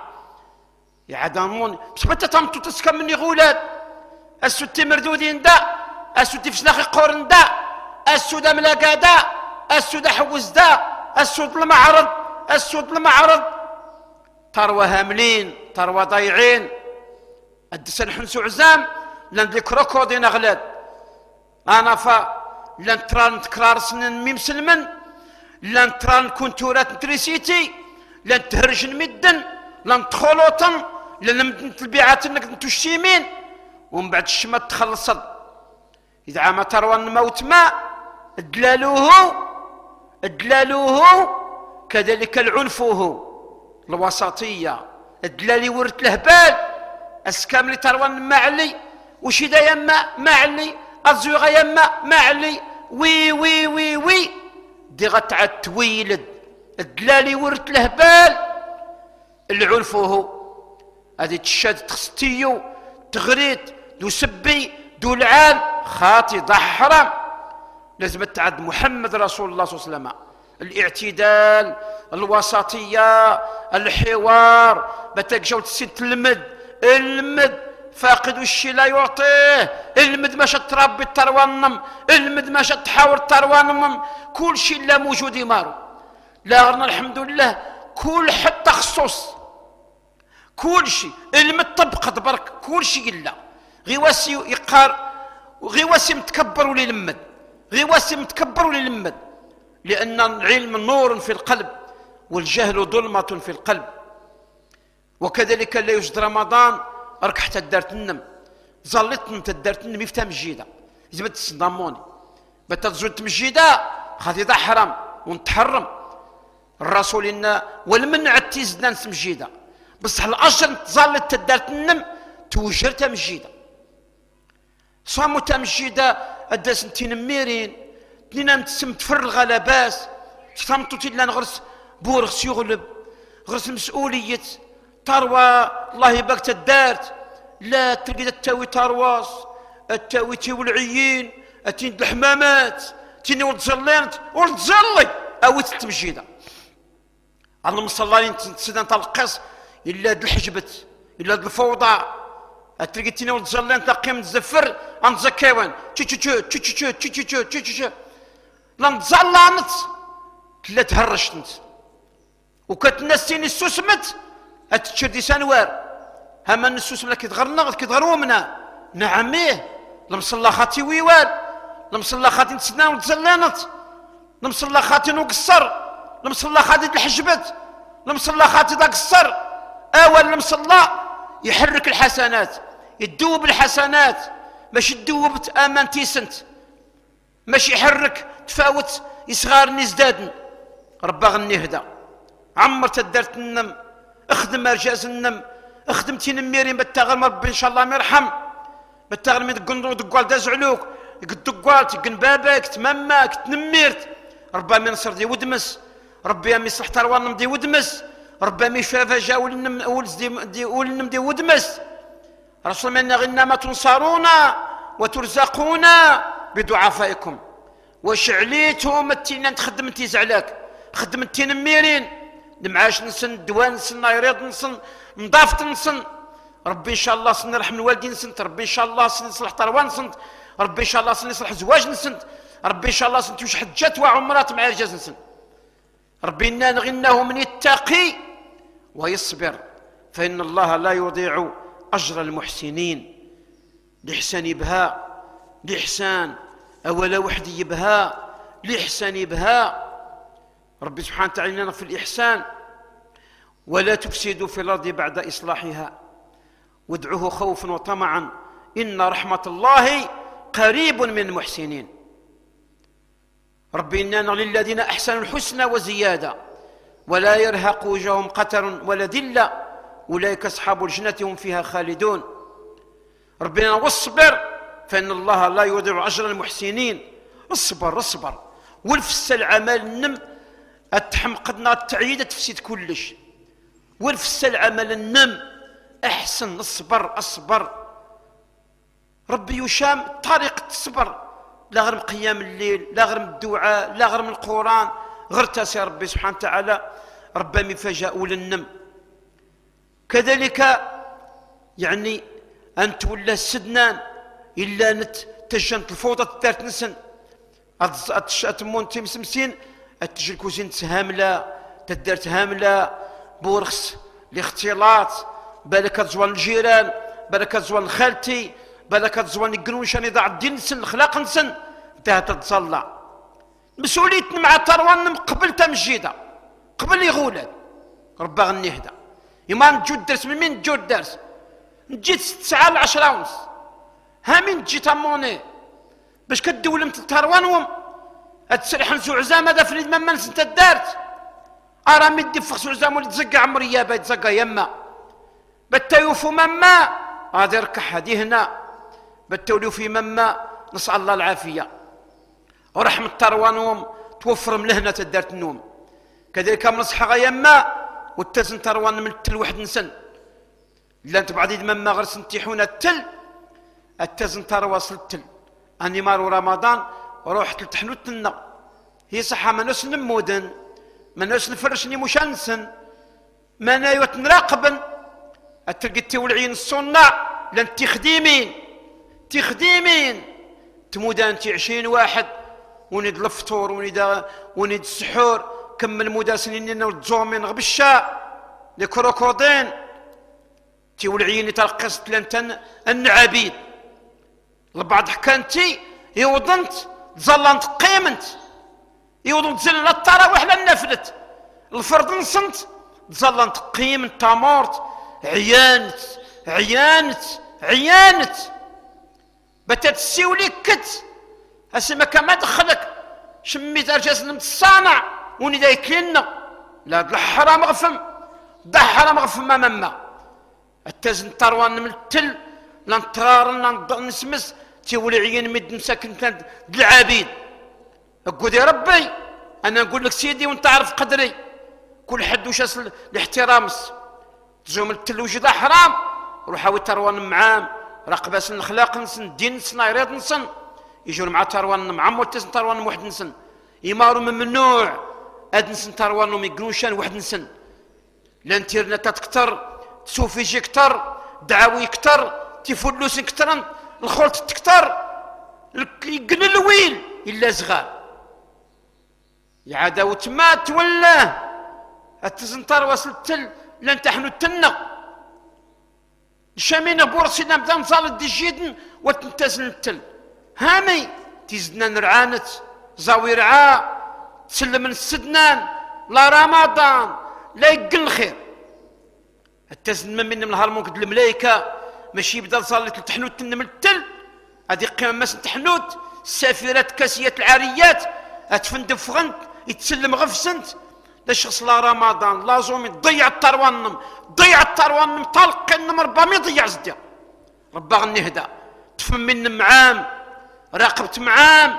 يعدمون بس متى تمتو تسكن مني غولاد السوتي مردودين دا السوتي فسلاخي قورن دا السودة ملاقا دا السودة حوز دا السود المعرض السود المعرض تروى هاملين تروى ضايعين الدسن حنسو عزام لان دي كروكودين أغلاد أنا فا لان تران تكرار سنن ميم سلمن لان تران كونتورات نتريسيتي لان تهرجن مدن لان تخلوطن لان مدن البيعات انك نتوشيمين ومن بعد الشمات تخلصد إذا عما تروان موت ما دلالوه دلالوه كذلك العنفه الوسطية الدلالي ورت الهبال اسكاملي تروان معلي وشدا يما معلي الزوغة يما معلي وي وي وي وي دي غتعد تويلد الدلالي ورت الهبال العنفه هذه تشاد تخستيو تغريد دو سبي دو العال خاطي ضح حرام. لازم تعد محمد رسول الله صلى الله عليه وسلم الاعتدال، الوسطية، الحوار. بتاك جاو تسين تلمد المد فاقد الشي لا يعطيه، المد ماش تربي التروانم، المد ماش تحاور التروانم، كل شيء لا موجود مارو. لا غرنا الحمد لله كل حد تخصص، كل شيء المد طبق برك كل شيء لا غي واسي يقار وغي واسي متكبر ولا يلمد، غي واسي متكبر ولا يلمد. لأن العلم نور في القلب والجهل ظلمة في القلب. وكذلك لا يوجد رمضان راك حتى دارت النم ظلت انت دارت النم يفتح مجيده زعما تصدموني بتزود تمجيده خاطي حرام ونتحرم. الرسول إن والمنع تيزدان تمجيده بصح الاجر تظلت دارت النم توجر تمجيده صامو تمجيده اداس نتين ميرين تنين تسم تفرغ لاباس تفهمتو تي لا نغرس بورغس يغلب غرس مسؤوليه تروى الله يبارك تدارت لا تلقى التاوي ترواس التاوي تي والعيين اتين الحمامات تيني ولد زلانت ولد زلي او التمجيده على المصلين تسدان تلقص الا د الحجبت الا د الفوضى تلقى تيني ولد زلانت قيم تزفر عند زكاوان تشو تشو تشو تشو تشو تشو تشو تشو لا نتزلانت لا تهرشت وكتنسيني السوسمت اتشردي سنوار هما النسوس ملا كيتغرنا كيتغروا منا نعميه المصلى خاتي ويوال المصلى خاتي نتسنان وتزلانت المصلى خاتي نقصر المصلى خاتي الحجبت المصلى خاتي دا قصر اول المصلى يحرك الحسنات يدوب الحسنات ماشي تدوب امان تيسنت ماشي يحرك تفاوت يصغار نزدادن ربا غني هدا عمر تدارت النم اخدم ارجاز النم اخدم تينميرين بتاغر ربي ان شاء الله يرحم بتاغر من دقندو دقوال دازعلوك دقوال تقن باباك تماماك تنميرت ربا من نصر دي ودمس ربي امي صلح تروانم دي ودمس ربي امي شافا جا ولنم اولز دي, دي ولنم دي ودمس رسول منا غنا ما تنصرون وترزقون بضعفائكم واش عليتهم التينا تخدم انتي زعلاك خدم التينميرين المعاش نسن دوان نسن نايريض نسن نضافت نسن ربي ان شاء الله سن نرحم الوالدين نسنت ربي ان شاء الله سن نصلح تروان نسنت ربي ان شاء الله سن يصلح زواج نسنت ربي ان شاء الله سن توش حجات وعمرات مع رجاز نسن ربي إنا نغناه من يتقي ويصبر فإن الله لا يضيع أجر المحسنين. الإحسان يبها الإحسان أولا وحدي يبها الإحسان يبها ربي سبحانه وتعالى في الإحسان ولا تفسدوا في الأرض بعد إصلاحها وادعوه خوفا وطمعا إن رحمة الله قريب من المحسنين. ربي إننا للذين أحسنوا الحسنى وزيادة ولا يرهق وجوههم قتر ولا ذلة أولئك أصحاب الجنة هم فيها خالدون. ربنا واصبر فإن الله لا يضيع أجر المحسنين. اصبر اصبر والفس العمل النم التحمقدنا التعييد تفسد كلش والفس العمل النم احسن اصبر اصبر ربي يشام طريقة الصبر لا غير من قيام الليل لا غير من الدعاء لا غير من القرآن غير تاسي ربي سبحانه وتعالى ربما مفاجأ للنم. كذلك يعني أن تولى السدنان إلا نت تجنت الفوضى تدارت نسن أتمون تمسمسين أتجي الكوزين تهاملة تدارت هاملة بورخس الاختلاط بالك تزوان الجيران بالك تزوان خالتي بالك تزوان القنوشان يضع الدين نسن الخلاق نسن انتهى تتصلى مسؤوليتنا مع تروان قبل تمجيدة قبل يغولد ربا غني هدا يما نجود درس من مين تجود درس نجيت ست ساعة لعشرة ونص ها مين تجي تموني باش كدول مثل تروانهم هتسرح نسو عزام هذا فريد مما نسنت الدارت ارى مدي فخس عزام ولي تزقى عمري يا باي تزقى يما بتيوفو مما غادي يركح هادي هنا بتوليو في مما نسأل الله العافية ورحمة تروانهم توفر من لهنا تدارت النوم. كذلك من نصحى يما والتسن تروان من التل واحد نسن لا انت بعد ما غرس نتيحونا التل التزن ترواصل التل اني مارو رمضان روحت لتحنوت لنا هي صحة ما نوس نمودن ما نوس نفرشني مشانسن ما نايوت نراقبن التلقي تولعين الصنع لان تخديمين تخديمين تمودان تي عشرين واحد ونيد الفطور ونيد ونيد السحور كمل مودا سنين وتزومين غبشا لي كروكودين تيولعيني تلقصت لانتن النعابيد لبعض حكانتي يوضنت تزلنت قيمنت يوضنت تزل التراويح للنفلت الفرد نصنت تزلنت قيمنت تامورت عيانت عيانت عيانت بتات السيولي كت اسما كما دخلك شميت ارجاس الصانع وني دايك لنا لا الحرام غفم دا حرام غفم ماما التزن تروان من التل لنطار نسمس تيولي عيان مد مساكن كانت العبيد اقول يا ربي انا نقول لك سيدي وانت عارف قدري كل حد وش الاحترامس تزوم التل وجد حرام روح هاوي تروان معام رقباس الاخلاق نسن دين نسن عريض نسن يجون مع تروان مع مولتس تروان واحد نسن يمارو من ممنوع اد نسن تروان ما يقولونشان واحد نسن الانترنت تكتر تسوفيجي كتر دعاوي كتر تيفلوس كترن الخلط تكتر يقن الويل الا زغار يعاداو تما تولاه التزنطر وصل التل لن تحنو التنق شامينا بورسينا بدا نصال دي جيدن وتنتزن التل هامي تيزدنا نرعانت زاوي رعا تسلم من السدنان لا رمضان لا يقل الخير التزن من من نهار ممكن الملايكه ماشي يبدا نصلي تحنوت من التل هذه قيمه ماس تحنوت السافرات كاسيات العاريات اتفندم فغنت يتسلم غفسنت لا شخص لا رمضان لا زومي ضيع التروانم ضيع التروانم طلق انم ربما يضيع زديا ربا غنهدى تفهم من معام راقبت معام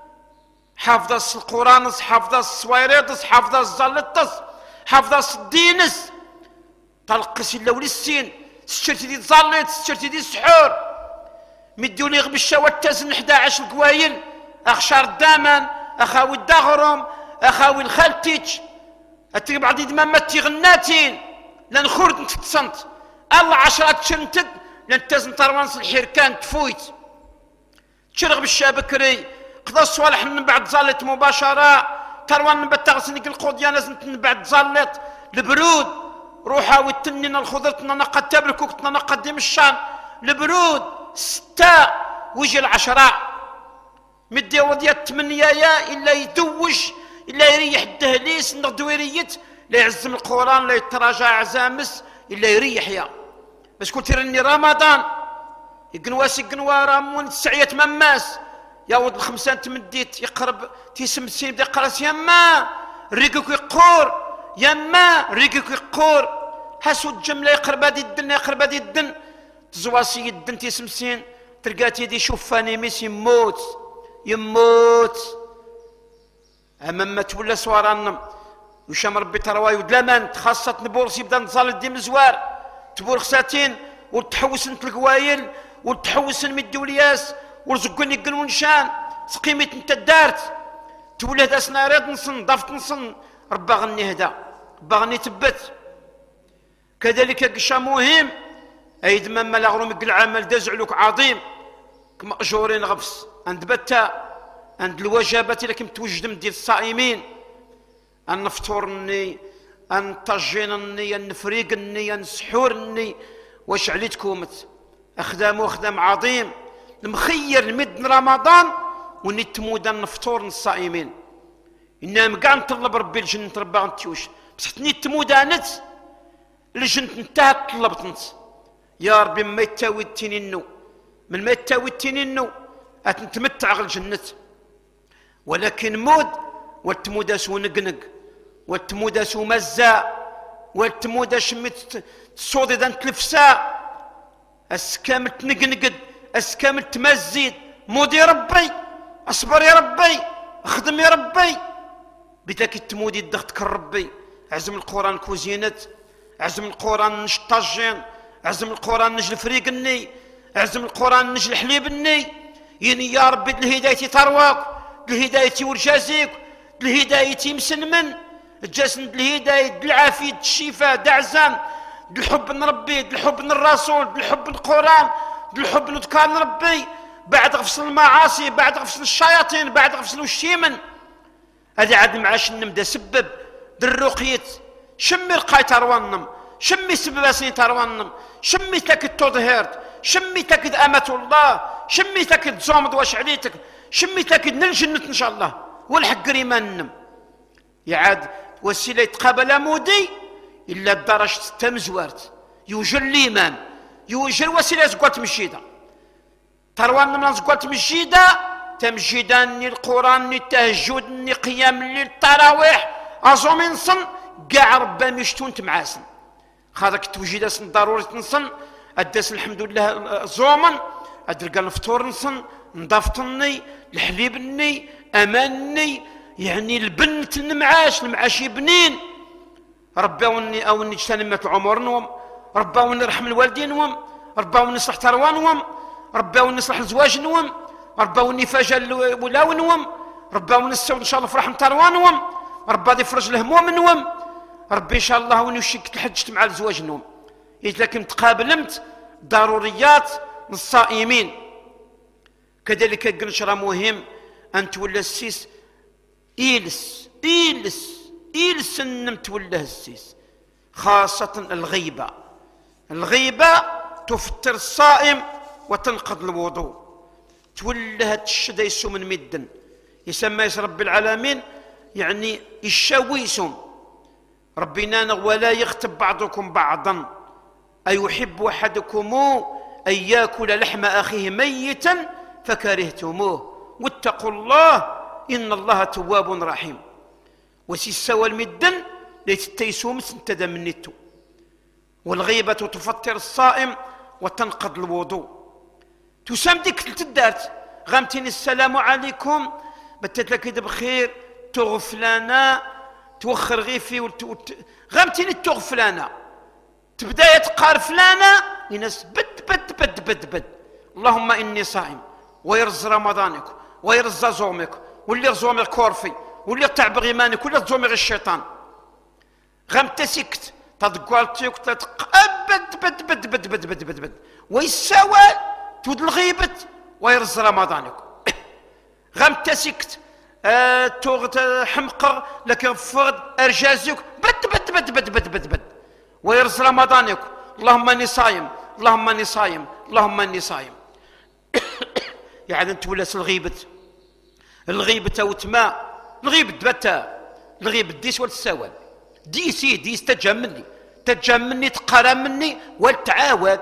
حافظ القرانس حافظ الصويريطس حافظ الزلطس حافظ الدينس طلقس الا ولي السين سشرتي دي تزليط سشرتي دي السحور مديولي غبشا والتزن احد عشر القوايل اخشار الدامان اخاوي الدغرم اخاوي الخالتيتش اتي بعض ما تيغناتين لان خرد نتصنت الله عشرات شنتد لان تزن تروانس الحركان تفويت تشرغ بالشابكري قضى الصوالح من بعد زالت مباشره تروان من بعد تغسنك القوديان لازم من بعد زالت البرود روحا والتنين الخضرتنا نقد تبركوكتنا نقدم الشان البرود ستة ويجي العشرة مدي وضيات الثمانية يا الا يدوج الا يريح الدهليس الدويريت لا يعزم القران لا يتراجع عزامس الا يريح يا باش قلت راني رمضان يقنواس يقنوا رامون السعيه مماس يا ولد الخمسان تمديت يقرب تيسم سين بدا قراس يما ريقك يقور يما ريقك يقور حاسو الجمله يقرب هادي الدن يقرب هادي الدن تزواسي الدن تيسم سين تلقاتي دي شوفاني ميس يموت يموت اما ما تولى سواران وشام ربي ترواي ودلمان خاصة نبورس يبدا نصال دي مزوار تبور خساتين وتحوسن القوايل وتحوسن مدي ولياس ورزقني قلون شان سقيمة انت دارت تولد اسنا ريض نصن ضفت نصن ربا غني هدا ربا غني تبت كذلك قشا مهم ايد مما لاغروم العمل دازعلوك عظيم كمأجورين غفص عند بتا عند الوجبات اللي كمتوجدم ديال الصائمين ان نفطرني ان طجينني ان نفريقني ان سحورني واش عليتكومت اخدام وخدام عظيم المخير مد رمضان ونتمود نفطور الصائمين انما كاع نطلب ربي الجنة ربي غنتيوش بصح نتمود انت الجنة انتهت طلبت انت يا ربي ما يتاوي التنينو من ما يتاوي التنينو اتنتمتع غير الجنة ولكن مود والتموداس ونقنق والتموداس ومزا والتموداس شميت الصوضي دا نتلفسا اسكامل تنقنقد اسكامل تمزيد مود يا ربي اصبر يا ربي اخدم يا ربي بذاك التمودي الضغط كربي عزم القران كوزينت عزم القران نشطاجين عزم القرآن نجل فريقني، عزم القرآن نجل حليبني، يعني يا ربي الهداية ترواك، الهداية ورجازيك، الهداية مسلمن، الجسم الهداية العافية الشفاء دعزان، الحب نربي، الحب الرسول، الحب القرآن، الحب نذكر نربي، بعد غفصل المعاصي، بعد غفصل الشياطين، بعد غفصل الشيمن. هذا عاد معاش نمدا سبب دروقيت شمي رقاي تروانم، شمي سبباسين تروانم، شمي تاكد تظهرت، شمي تاكد أمة الله، شمي تاكد زومد واش عليتك، شمي تاكد نلجنة إن شاء الله والحق ريمانم. يعاد وسيلة يتقابل مودي إلا الدرجة تمزورت يوجل الإيمان، يوجل وسيلة زقوات مشيدة تروان من زقوات مشيدة، تمجيدا ني القرآن ني التهجد ني قيام الليل التراويح أزومي نصن كاع ربا مشتون تمعاسن خاطرك توجد اسن ضروري تنصن أداس الحمد لله زومن أدرقا الفطور نصن نضافتني الحليبني أمانني يعني البنت المعاش المعاش يبنين رباوني أوني اجتنمت العمر نوم، رباوني رحم الوالدين نوم، رباوني صلح تروان نوم، رباوني صلح الزواج نوم، رباوني فجل ولاو نوم، رباوني السود إن شاء الله فرح تروان نوم، ربا يفرج الهموم نوم، ربي إن شاء الله ونشك تحجت مع الزواج نوم. إذا لكن تقابلمت ضروريات الصائمين كذلك القنشرة مهم أن تولى السيس إيلس إيلس إيلس النم تولى السيس، خاصة الغيبة. الغيبة تفتر الصائم وتنقض الوضوء، تولى هاد الشدا يسو من مدن يسمى يس رب العالمين يعني يشاويسهم ربنا ولا يغتب بعضكم بعضا أيحب أحدكم أن يأكل لحم أخيه ميتا فكرهتموه واتقوا الله إن الله تواب رحيم. وسيسوى المدن لتتيسوم سنتدى من نتو. والغيبة تفطر الصائم وتنقض الوضوء. تسام ديك تدارت غامتين السلام عليكم بتت لك بخير تغفلانا توخر غيفي وت... غامتين تغفلانا تبدا يتقار فلانا يناس بد بد بد بد بد اللهم اني صائم ويرز رمضانك ويرز زومك واللي زومك كورفي واللي تعب غيمانك واللي زومك الشيطان غامتا سكت تدقالتيك تتقبد بد بد بد بد بد بد بد ويساوى تود الغيبت ويرز رمضانك غامتا سكت آه توغت حمقر لكن فرد ارجازك بد بد بد بد بد بد بد ويرز رمضانك اللهم اني صايم اللهم اني صايم اللهم اني صايم. يعني تولات الغيبة الغيبة وتما الغيبة بتا الغيبة ديس والتساوال ديسي ديس تجمني تجمني تقرا مني والتعاود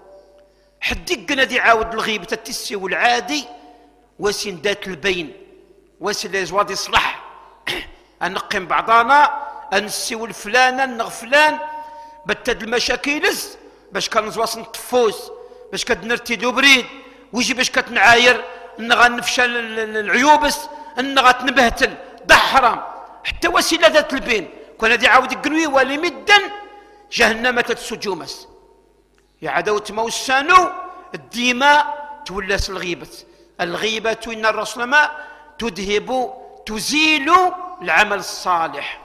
حد قنا عاود الغيبة التسي والعادي وسين دات البين وسين الازواج يصلح انقم بعضانا انسيو الفلانه نغفلان بتد المشاكيلز باش كنزواص نطفوز باش كدنرتيدو بريد ويجي باش كتنعاير ان غنفشل العيوبس ان غتنبهتل ده حرام حتى وسيله ذات البين كون هادي عاود قنوي ولي مدا جهنم تتسجومس يا عدو تموسانو الدماء تولاس الغيبه الغيبه ان الرسول ما تذهب تزيل العمل الصالح.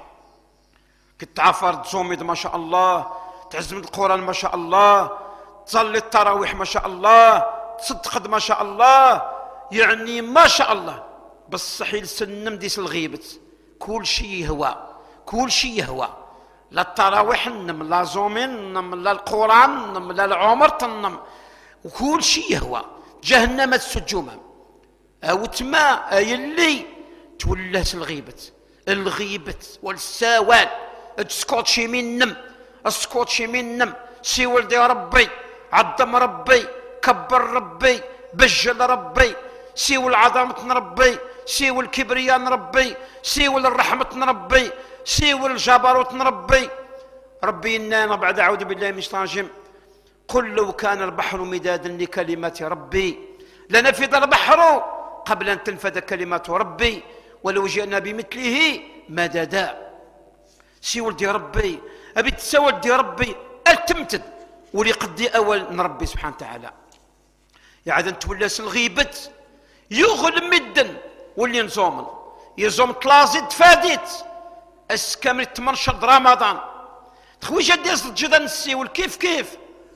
كتعافر تصومد ما شاء الله تعزم القرآن ما شاء الله تصلي التراويح ما شاء الله تصدقد ما شاء الله يعني ما شاء الله بصح يلسنم ديس الغيبة كل شيء يهوى كل شيء يهوى لا التراويح نم لا زومين نم لا القرآن نم لا العمر تنم وكل شيء يهوى جهنم السجومة أو تما يلي تولاس الغيبة الغيبة والساوال تسكوتشي منم اسكوتشي منم سي ولدي ربي عظم ربي كبر ربي بجل ربي سيو العظمة ربي سيو الكبرياء ربي سيو الرحمة ربي سيو الجبروت ربي ربي إننا بعد أعوذ بالله من الشيطان الرجيم قل لو كان البحر مدادا لكلمات ربي لنفذ البحر قبل أن تنفذ كلمات ربي ولو جئنا بمثله مددا سي ولدي ربي أبي تسوى ولدي ربي التمتد واللي قدي اول نربي سبحانه وتعالى. يعاد نتولى الغيبة يغل مدن واللي نزومن يزوم تلازيد فاديت اسكامل تمنشر رمضان تخوي جدي جدا نسي والكيف كيف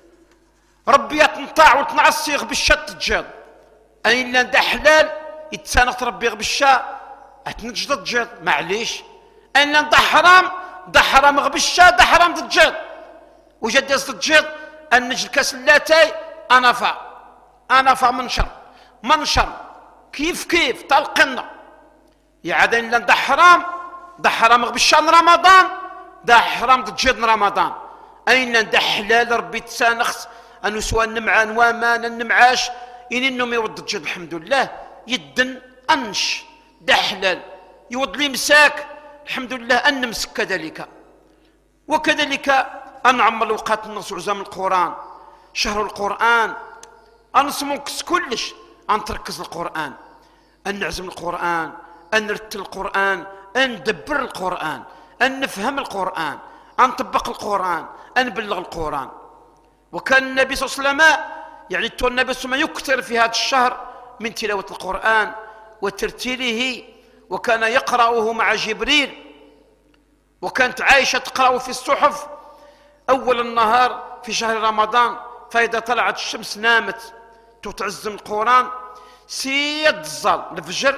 ربي يتنطاع وتنعصي بالشات تجاد اين لا دا حلال يتسانق ربي بالشا اتنجد تجاد معليش اين لا دا حرام دا حرام غبشا دا حرام تجاد وجدي تجاد النجل الكاس اللاتاي انا فا انا فا منشر منشر كيف كيف تلقنا يا عاد لا دا حرام دا حرام غبشان رمضان دا حرام تجد رمضان اين دا حلال ربي تسانخت انو سوا النمعان وامان النمعاش ان انهم يود تجد الحمد لله يدن انش دا حلال يود لي مساك الحمد لله ان نمسك كذلك. وكذلك انعم الوقات النص عزام القران شهر القران انصمكس كلش ان تركز القران ان نعزم القران ان نرتل القران ان ندبر القران ان نفهم القران ان نطبق القران ان نبلغ القران. وكان النبي صلى الله عليه وسلم يعني النبي صلى الله عليه وسلم يكثر في هذا الشهر من تلاوه القران وترتيله وكان يقرأه مع جبريل. وكانت عائشه تقرأ في الصحف اول النهار في شهر رمضان فاذا طلعت الشمس نامت تتعزم القران سيد الظل الفجر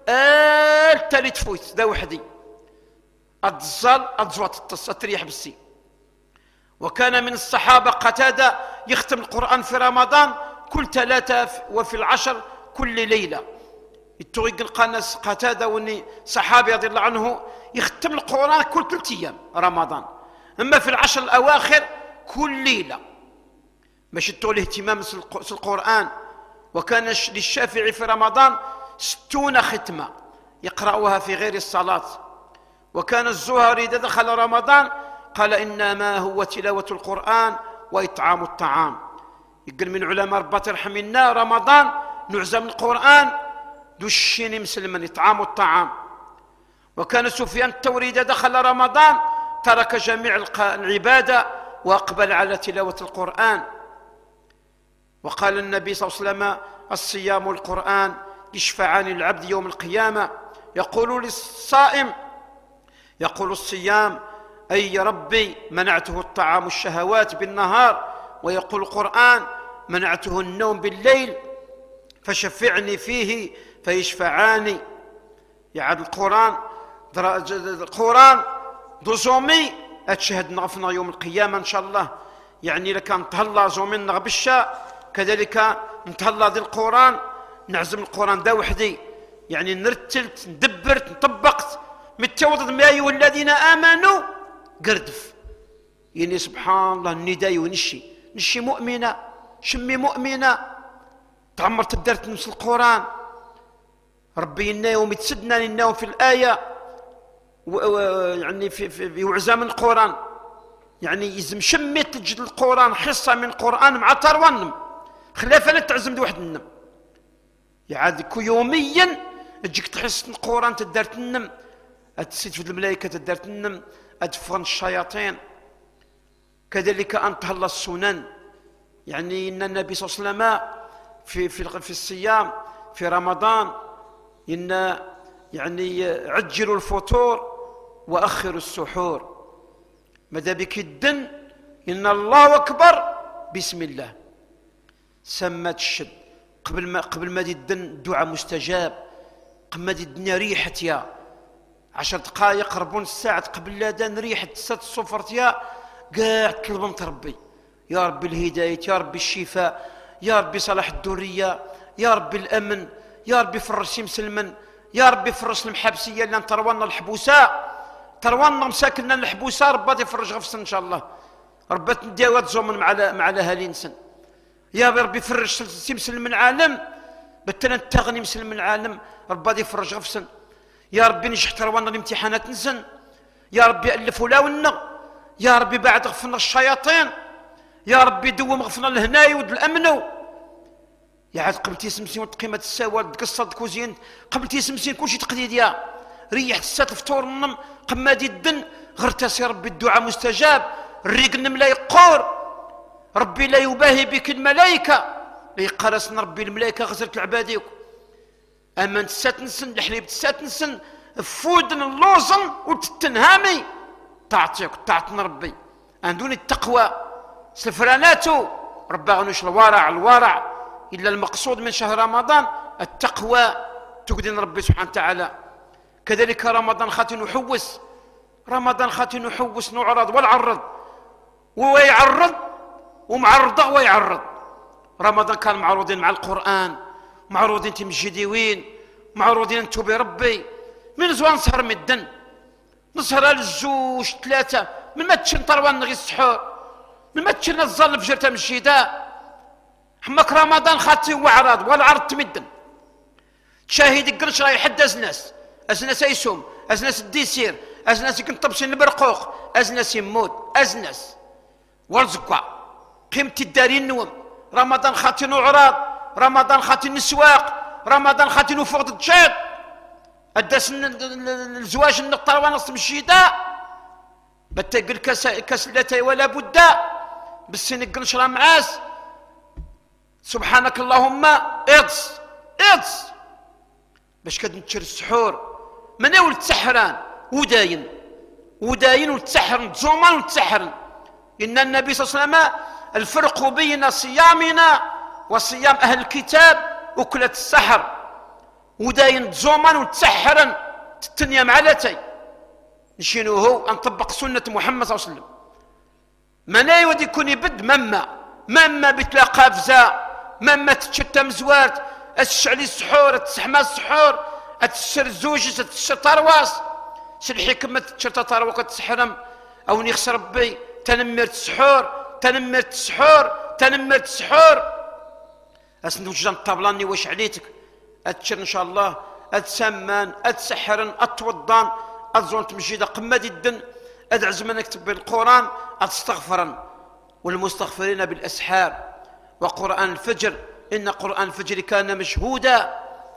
آل تالي تفوت دا وحدي الظل الزوات التص تريح بالسي. وكان من الصحابه قتاده يختم القران في رمضان كل ثلاثه وفي العشر كل ليله يتوغيق القناص قتاده وني صحابي رضي الله عنه يختم القران كل ثلاث ايام رمضان اما في العشر الاواخر كل ليله ماشي تو الاهتمام في القران. وكان للشافعي في رمضان ستون ختمه يقرأها في غير الصلاه. وكان الزهري اذا دخل رمضان قال انما هو تلاوه القران واطعام الطعام. يقول من علماء ربات يرحمنا رمضان نعزم القران دشيني مسلما اطعام الطعام. وكان سفيان الثوري اذا دخل رمضان ترك جميع العباده واقبل على تلاوه القران. وقال النبي صلى الله عليه وسلم الصيام والقران يشفعان العبد يوم القيامه يقول للصائم يقول الصيام اي يا ربي منعته الطعام الشهوات بالنهار ويقول القران منعته النوم بالليل فشفعني فيه فيشفعاني. يعاد القران القران دوزومي اتشهد نغفنا يوم القيامه ان شاء الله. يعني لكان تهلا زومين نغبشا كذلك نتهلا ذي القران نعزم القران دا وحدي يعني نرتلت ندبرت نطبقت متوضد ما ايها الذين امنوا قردف يعني سبحان الله النداء ونشي نشي مؤمنه شمي مؤمنه تعمر تدرت نفس القران ربي الناوم يتسدنا للنوم في الايه يعني في, في, في وعزام القران يعني يزم شميت تجد القران حصه من القران مع ترونم خلافه لا تعزم واحد النم يعاد يوميا تجيك تحس القران تدار تنم تسيد في الملائكه تدار تنم ادفن الشياطين. كذلك ان تهلا السنن يعني ان النبي صلى الله عليه وسلم في في في الصيام في رمضان ان يعني عجلوا الفطور واخروا السحور ماذا بك الدن ان الله اكبر بسم الله سمات الشد قبل ما قبل ما الدن دعاء مستجاب قبل ما الدنيا ريحه يا عشر دقائق ربون الساعه قبل الاذان ريحه ست الصفر يا قاعد طلبت ربي يا ربي الهدايه يا ربي الشفاء يا ربي صلاح الذريه يا ربي الامن يا ربي فرش مسلما يا ربي فرش المحابسيه اللي تروانا الحبوساء تروانا مساكننا الحبوساء ربي يفرج غفص ان شاء الله ربي تداوات زومن مع مع الاهالي نسن يا ربي فرج سي مسلم العالم بتنا تغني مسلم العالم ربي يفرج غفصن يا ربي نجح تروانا الامتحانات نسن يا ربي الف ولاونا يا ربي بعد غفنا الشياطين يا ربي دوم غفنا الهناي ود الامن يا عاد قبل تيسمسين قيمه السواد قصه كوزين قبل تيسمسين كلشي تقليد يا ريح السات الفطور النم قمادي الدن غرتاسي ربي الدعاء مستجاب الريق النملا يقور ربي لا يباهي بك الملائكة ليقرسن ربي الملائكة غزرت العباديك أما تساتنسن الحليب تساتنسن فودن اللوزن وتتنهامي تعطيك تعطن ربي عندوني التقوى سفراناتو ربي غنوش الورع الورع إلا المقصود من شهر رمضان التقوى تقدين ربي سبحانه وتعالى. كذلك رمضان خاتي نحوس رمضان خاتي نحوس نعرض والعرض ويعرض ومعرضة ويعرض. رمضان كان معروضين مع القرآن معروضين تمجديوين معروضين انتو بربي من زوان نسهر مدن نسهر الزوج ثلاثة من ما تشن طروان نغي السحور من ما تشن الظل في جرة مشيدة حماك رمضان خاطي وعراض والعرض تمدن تشاهد قرش راي حد ازناس ازناس يسوم ازناس الديسير ازناس يكون طبسين البرقوق ازناس يموت ازناس ورزقوا قيمة الدارين نوم. رمضان خاطي وعراض رمضان خاطي السواق رمضان خاطي نفوق الجاد الداس الزواج النقطة ونص مشيدة بتقل كاس كاسلتي ولا بد بالسن قنشرة معاس سبحانك اللهم اغص اغص باش كتنتشر السحور من اول تسحران وداين وداين وتسحرن تزومان وتسحرن. ان النبي صلى الله عليه وسلم الفرق بين صيامنا وصيام اهل الكتاب وكلة السحر وداين تزومان وتسحرن تتنيا معلتي نشينو هو ان طبق سنة محمد صلى الله عليه وسلم. منا يودي يكون يبد مما مما بتلا قافزة مما تتشتم زوارت الشعلي السحور تسحما السحور تسر زوجي تسر طرواس شي الحكمة تسر طروا كتسحرم او نخس ربي تنمر السحور تنمر السحور تنمر السحور اسندو جان الطبلاني واش عليتك اتشر ان شاء الله اتسمان اتسحرن اتوضان اتزون تمجيده قمادي الدن ادعز من نكتب بالقران اتستغفرن والمستغفرين بالاسحار وقران الفجر ان قران الفجر كان مشهودا.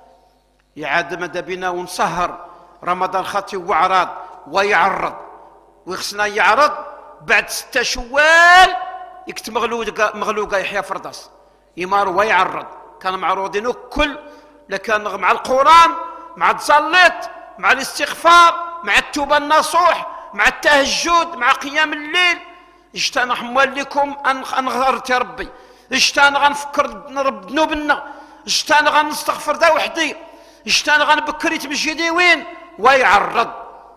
يعاد مدى بنا ونسهر رمضان خاطي وعراض ويعرض ويخصنا يعرض بعد ستة شوال يكتب مغلوقه مغلوقه يحيى فرداس يمار ويعرض كان معروضين كل لكان مع القران مع التصليت مع الاستغفار مع التوبه النصوح مع التهجد مع قيام الليل اجتانا حموال لكم ان غفرت يا ربي اجتانا غنفكر نرب ذنوبنا اجتانا غنستغفر ذا وحدي اجتانا غنبكر يتمجدي وين ويعرض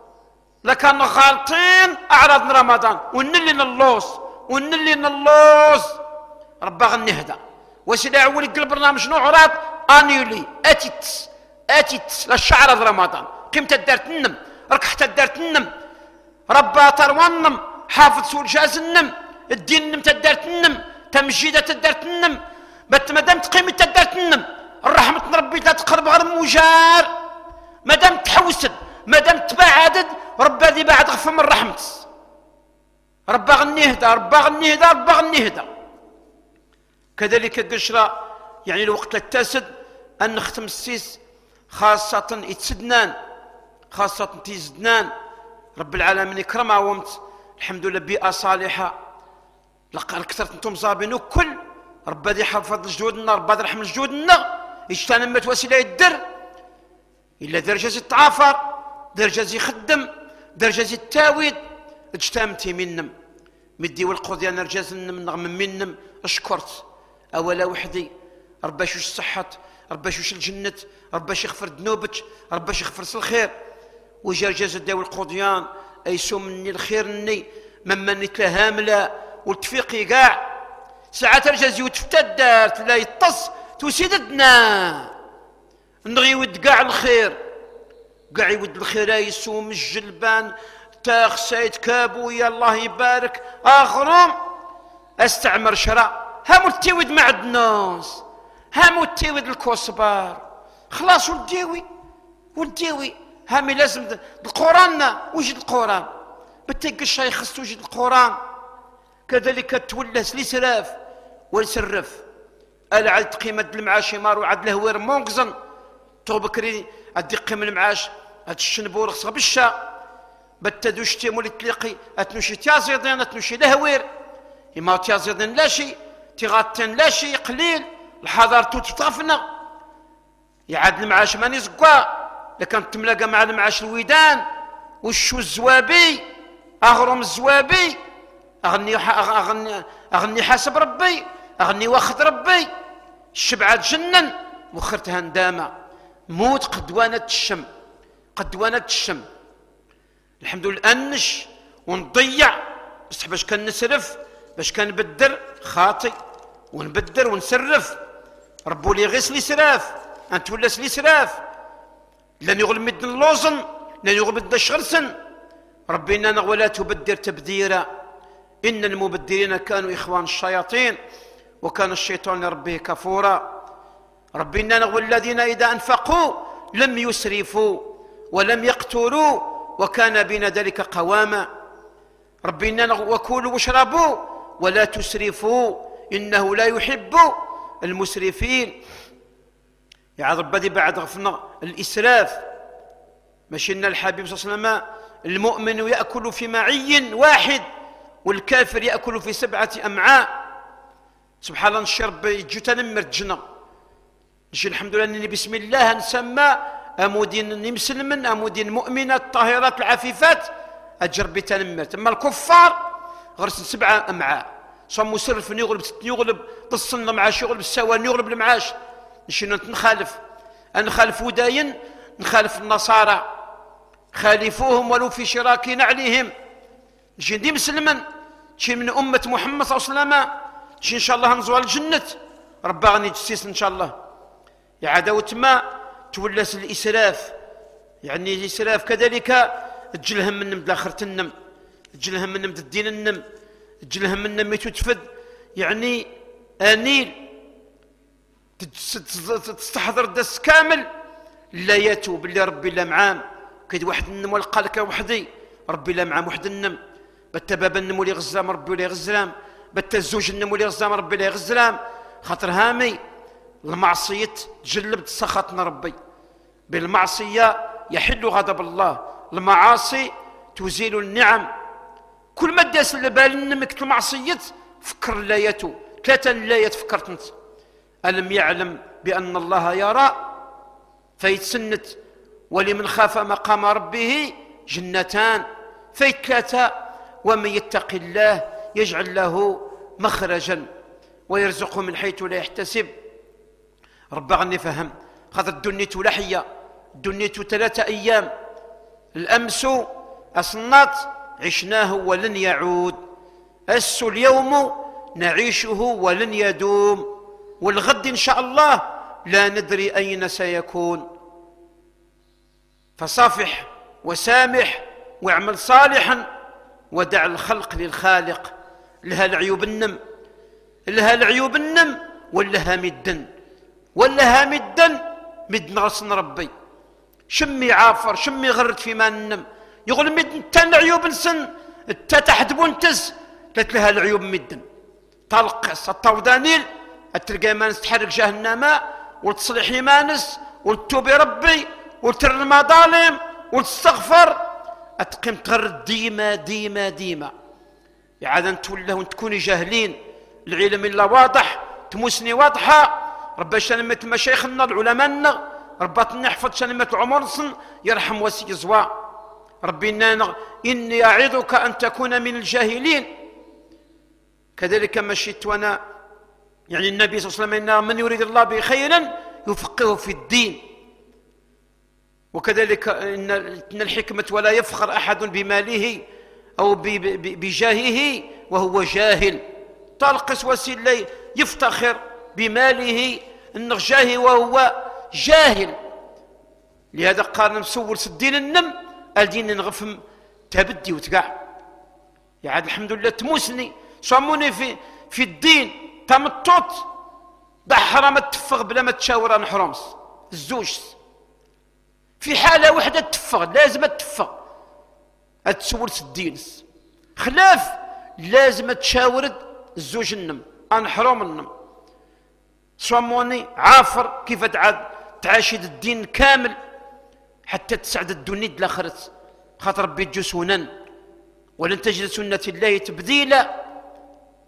لكان غالطين اعراض رمضان ونلي نلوص ونلي نلوص ربا غنهدى وسيدي عول قلب برنامج نعرض انيولي اتيت اتيت للشعر رمضان قيمة الدار تنم ركحت الدار تنم ربا تروانم حافظ سول جاز النم الدين نم تدار تنم تمجيدة تدار تنم بت مادام قيمة تدار تنم الرحمة ربي لا تقرب غير مجار مادام تحوسد مادام تباعدد ربا ذي بعد غفم من رحمة ربا غنيهدى ربا غنيهدى ربا غنيهدى. كذلك قشرة يعني الوقت التاسد أن نختم السيس خاصة يتسدنان خاصة تيزدنان رب العالمين يكرم عومت الحمد لله بيئة صالحة لقى كثرت انتم صابين وكل رب هذه حفظ جهودنا رب هذا رحم جهودنا يجتنمت وسيلة يدر إلا درجة يتعافر درجة يخدم درجة يتاويد اجتمتي منم مدي والقضية نرجز نغم منم اشكرت اولا وحدي ربا شوش صحت ربا شوش الجنة ربا يغفر ذنوبك ربا يغفر الخير وجا جاز داوي القضيان ايسو مني الخير ني مما نتلهاملا والتفيقي كاع ساعات رجاز يوتفتد دارت لا يتص توسيدتنا نغي ود كاع الخير كاع يود الخير يسوم الجلبان تاخ سيد كابويا الله يبارك اخرم استعمر شرع هامو التيويد مع الناس هامو التيويد الكوسبار خلاص ولديوي ولديوي هامي لازم القران وجد القران بتلقى الشيخ خصو وجد القران كذلك تولس لسراف والسرف الا عاد قيمه المعاش مارو عاد الهوير مونقزن تو بكري عاد قيمه المعاش هاد الشنبور خصها بالشا بتدوش تيمول تلقي اتنوشي تيازيدين اتنوشي لهوير إما تيازيدن لا شيء تيغاتن لا شيء قليل الحضارة تتطفنا يعاد المعاش ماني زكوا لكن تملاقى مع المعاش الويدان وشو الزوابي أغرم الزوابي أغني أغني أغني حسب ربي أغني واخذ ربي الشبعة تجنن وخرتها ندامة موت قدوانة الشم قدوانة الشم الحمد لله أنش ونضيع بس باش كان نسرف باش كان نبدر خاطي ونبدر ونسرف ربو لي غيس لي سراف أنت ولا لي سراف لن يغلب مدن اللوزن لن يغلب مدن الشغرسن ربنا ولا تبدر تبديرا إن المبدرين كانوا إخوان الشياطين وكان الشيطان لربه كفورا ربنا والذين إذا أنفقوا لم يسرفوا ولم يقتروا وكان بين ذلك قواما ربنا وكلوا واشربوا ولا تسرفوا إنه لا يحب المسرفين يا ربي بعد غفنا الإسراف ماشي إن الحبيب صلى الله عليه وسلم المؤمن يأكل في معي واحد والكافر يأكل في سبعة أمعاء سبحان الله نشرب يجي تنمر جنا نجي الحمد لله أنني بسم الله نسمى أمودين مسلمن أمودين مؤمنات طاهرات العفيفات أجرب تنمر أما الكفار غرس سبعة أمعاء صم مسرف يغلب يغلب تصن المعاش يغلب السوان يغلب المعاش نشي نخالف نخالف وداين نخالف النصارى خالفوهم ولو في شراك نعلهم نجي ندي مسلما شي من أمة محمد صلى الله عليه وسلم شي إن شاء الله نزوى الجنة ربا غني تسيس إن شاء الله يا عداوة ما تولس الإسراف يعني الإسراف كذلك تجلهم من نم داخل النم تجلهم من نم الدين النم تجلهم من نم تتفد يعني أنيل تستحضر الدس كامل لا يتوب اللي ربي لا معام كيد واحد النم والقالك وحدي ربي لا معام وحد النم بتباب النم ولي غزام ربي ولا غزلام بت الزوج النم ولي غزام ربي لا غزلام خاطر هامي المعصية تجلب سخطنا ربي بالمعصية يحل غضب الله المعاصي تزيل النعم كل ما داس البال النمك المعصية فكر اللايته ثلاثة اللايات فكرت انت ألم يعلم بأن الله يرى فيتسنت ولمن خاف مقام ربه جنتان فيتلاتا ومن يتق الله يجعل له مخرجا ويرزقه من حيث لا يحتسب ربا غني فهم خاطر الدنيا لحية الدنيا ثلاثة أيام الأمس أصنات عشناه ولن يعود أس اليوم نعيشه ولن يدوم والغد إن شاء الله لا ندري أين سيكون فصافح وسامح واعمل صالحا ودع الخلق للخالق لها العيوب النم لها العيوب النم ولها مدن ولها مدن مدن غصن ربي شمي عافر شمي غرد في ما نم يقول مدن تن عيوب نسن تا تحت بونتز قالت لها العيوب مدن تلقص الطودانيل التلقى مانس تحرك جهنم وتصلح مانس وتوبي ربي وتر المظالم وتستغفر اتقيم تغرد ديما ديما ديما يا عاد انت ولا تكوني جاهلين العلم الا واضح تموسني واضحه ربي شنمت مشايخنا العلماء ربطني حفظ شنمت عمرصن يرحم وسي زوا ربي اني اعظك ان تكون من الجاهلين كذلك مشيت وانا يعني النبي صلى الله عليه وسلم من يريد الله به خيرا يفقهه في الدين وكذلك ان الحكمه ولا يفخر احد بماله او بجاهه وهو جاهل تلقس وسيل يفتخر بماله انه جاهي وهو جاهل لهذا قال مسول الدين النم الدين نغفم تبدي وتقع يا عاد الحمد لله تموسني صموني في في الدين تمطط بحرم التفغ بلا ما تشاور عن حرمس الزوج في حاله وحده تفغ لازم تفغ تسول الدين خلاف لازم تشاورد الزوج النم عن حرام النم صموني عافر كيف تعاد تعاشد الدين كامل حتى تسعد الدنيا الاخرت خاطر ربي تجو سنن ولن تجد سنة الله تبديلا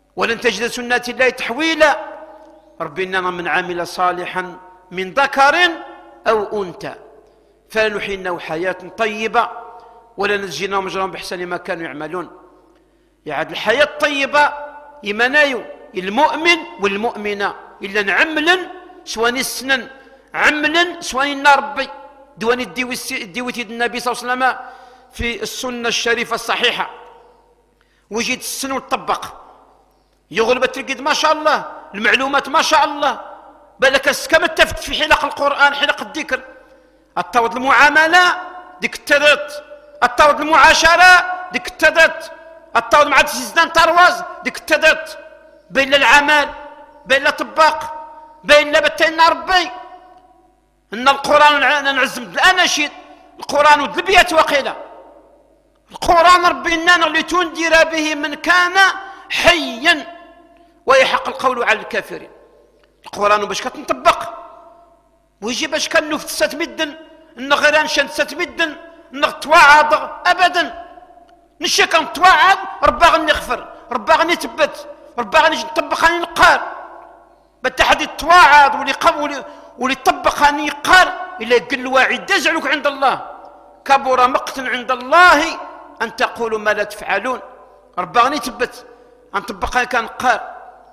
ولن تجد سنة الله تحويلا. ربي إننا من عمل صالحا من ذكر أو أنثى فلنحيينه حياة طيبة ولنجزينهم أجرهم بإحسان ما كانوا يعملون. يعني الحياة الطيبة يمنايو المؤمن والمؤمنة إلا نعملا سواني السنن عملا سواني ربي دواني الديوتي النبي صلى الله عليه وسلم في السنة الشريفة الصحيحة وجيت السن وتطبق يغلب التلقيد ما شاء الله المعلومات ما شاء الله بالك كما اتفت في حلق القرآن حلق الذكر التوض المعاملة ديك التدت التوض المعاشرة ديك التدت التوض مع تسيزدان ترواز ديك التدت بين العمل بين طباق بين بتين ربي ان القرآن انا نعزم الاناشيد القرآن ودلبيات وقيلة القرآن ربي اننا اللي تندر به من كان حيا ويحق القول على الكافرين. القرآن باش كتنطبق ويجي باش كنوفت ستمدن ان غير انشان ستمدن ان توعد ابدا نشي كنتوعد ربا غني يغفر ربا غني يثبت ربا غني يطبق غني ينقال بالتحدي التواعد واللي قبل واللي طبق غني يقال الا يقل الواعد يزعلك عند الله كبر مقتا عند الله ان تقولوا ما لا تفعلون ربا غني يثبت ان طبق كان قال.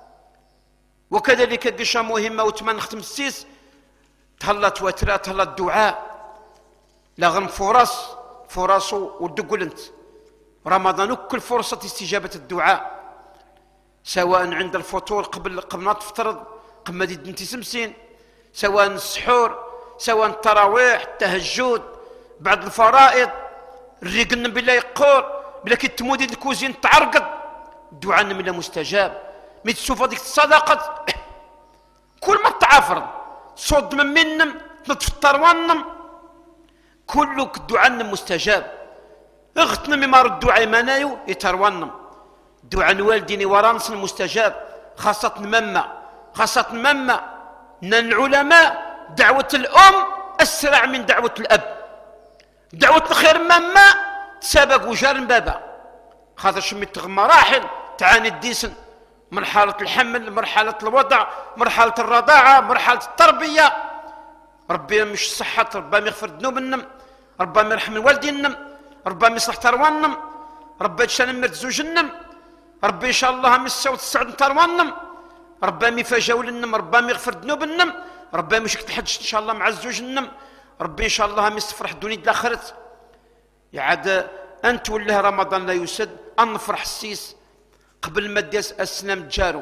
وكذلك قشة مهمة وتمن نختم السيس تهلا تواترا تهلا الدعاء لا غنم فرص فرصو ودقل انت رمضان كل فرصة استجابة الدعاء سواء عند الفطور قبل قبل ما تفطر قبل ما انت سمسين سواء السحور سواء التراويح التهجد بعد الفرائض الريقن بالله يقول بلا كي تمودي الكوزين تعرقد الدعاء من مستجاب مي تشوف هذيك الصدقه كل ما تعافر صد من منم تفطر ونم كلك الدعاء مستجاب اغتنم مما الدعاء منايو يترونم دعاء الوالدين ورانس مستجاب خاصة مما خاصة مما ان العلماء دعوة الام اسرع من دعوة الاب دعوة الخير مما تسابق وجار بابا خاطر شميت مراحل تعاني الديسن مرحلة الحمل مرحلة الوضع مرحلة الرضاعة مرحلة التربية ربي مش صحة ربما يغفر ذنوبنا ربما يرحم والدينا ربما يصلح ترواننا ربي يتشان مرت زوجنا ربي ان شاء الله مسا وتسعد ترواننا ربما يفاجئوا لنا ربما يغفر ذنوبنا ربما يشك الحج ان شاء الله مع زوجنا ربي ان شاء الله يستفرح الدنيا الاخرة يعاد انت وله رمضان لا يسد ان نفرح السيس قبل ما ديس السنام جارو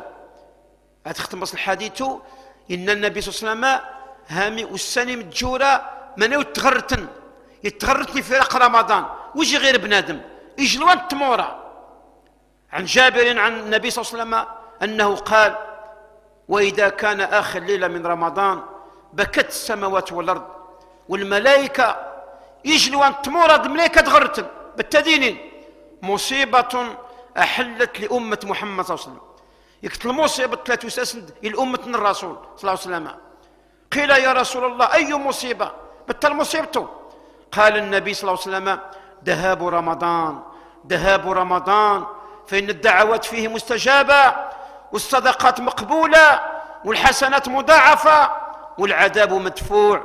هتختمص الحديث ان النبي صلى الله عليه وسلم هامي والسني متجوره منو تغرتن يتغرتني في رق رمضان ويجي غير بنادم يجي لوان تمورا عن جابر عن النبي صلى الله عليه وسلم انه قال واذا كان اخر ليله من رمضان بكت السماوات والارض والملائكه يجي لوان تمورا الملائكه تغرتن بالتدينين مصيبه احلت لامه محمد صلى الله عليه وسلم يقتل المصيبه ثلاث ساسند لامه الرسول صلى الله عليه وسلم قيل يا رسول الله اي مصيبه بتل مصيبته قال النبي صلى الله عليه وسلم ذهاب رمضان ذهاب رمضان فإن الدعوات فيه مستجابة والصدقات مقبولة والحسنات مضاعفة والعذاب مدفوع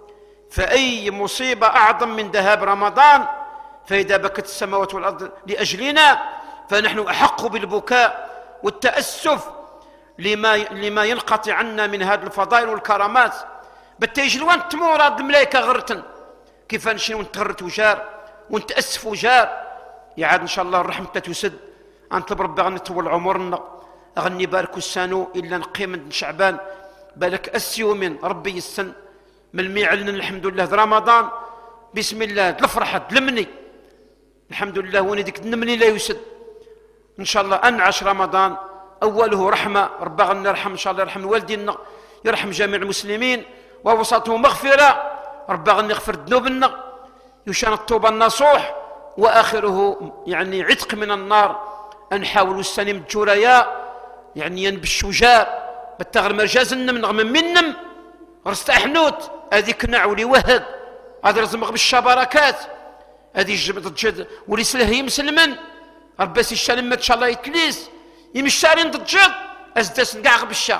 فأي مصيبة أعظم من ذهاب رمضان فإذا بكت السماوات والأرض لأجلنا فنحن أحق بالبكاء والتأسف لما, لما ينقطع عنا من هذه الفضائل والكرامات بتيجلوان تمورد الملائكة غرتن كيف نشي ونتغرت وجار ونتأسف وجار يعاد إن شاء الله الرحمة تسد أنطلب ربي غني طول عمرنا غني بارك السنو إلا نقيم من شعبان بالك أسيومين ربي السن من الميعلن الحمد لله رمضان بسم الله الفرحة دلمني الحمد لله وني ديك دلمني لا يسد إن شاء الله أنعش رمضان أوله رحمة ربي غني يرحم إن شاء الله يرحم والدينا يرحم جميع المسلمين ووسطه مغفرة ربي غني يغفر ذنوبنا يشان التوبة النصوح وآخره يعني عتق من النار نحاول السنم الجوريا يعني ينبش وجار بالتغر مرجاز النم نغم منم رست أحنوت هذيك نعولي وهد هذا رزمغ بالشبركات هذه جبت جد وليس له يمسلمن ربي الشلمة إن شاء الله يتليس يمشاري نضجيض ازداس نقاع بالشام.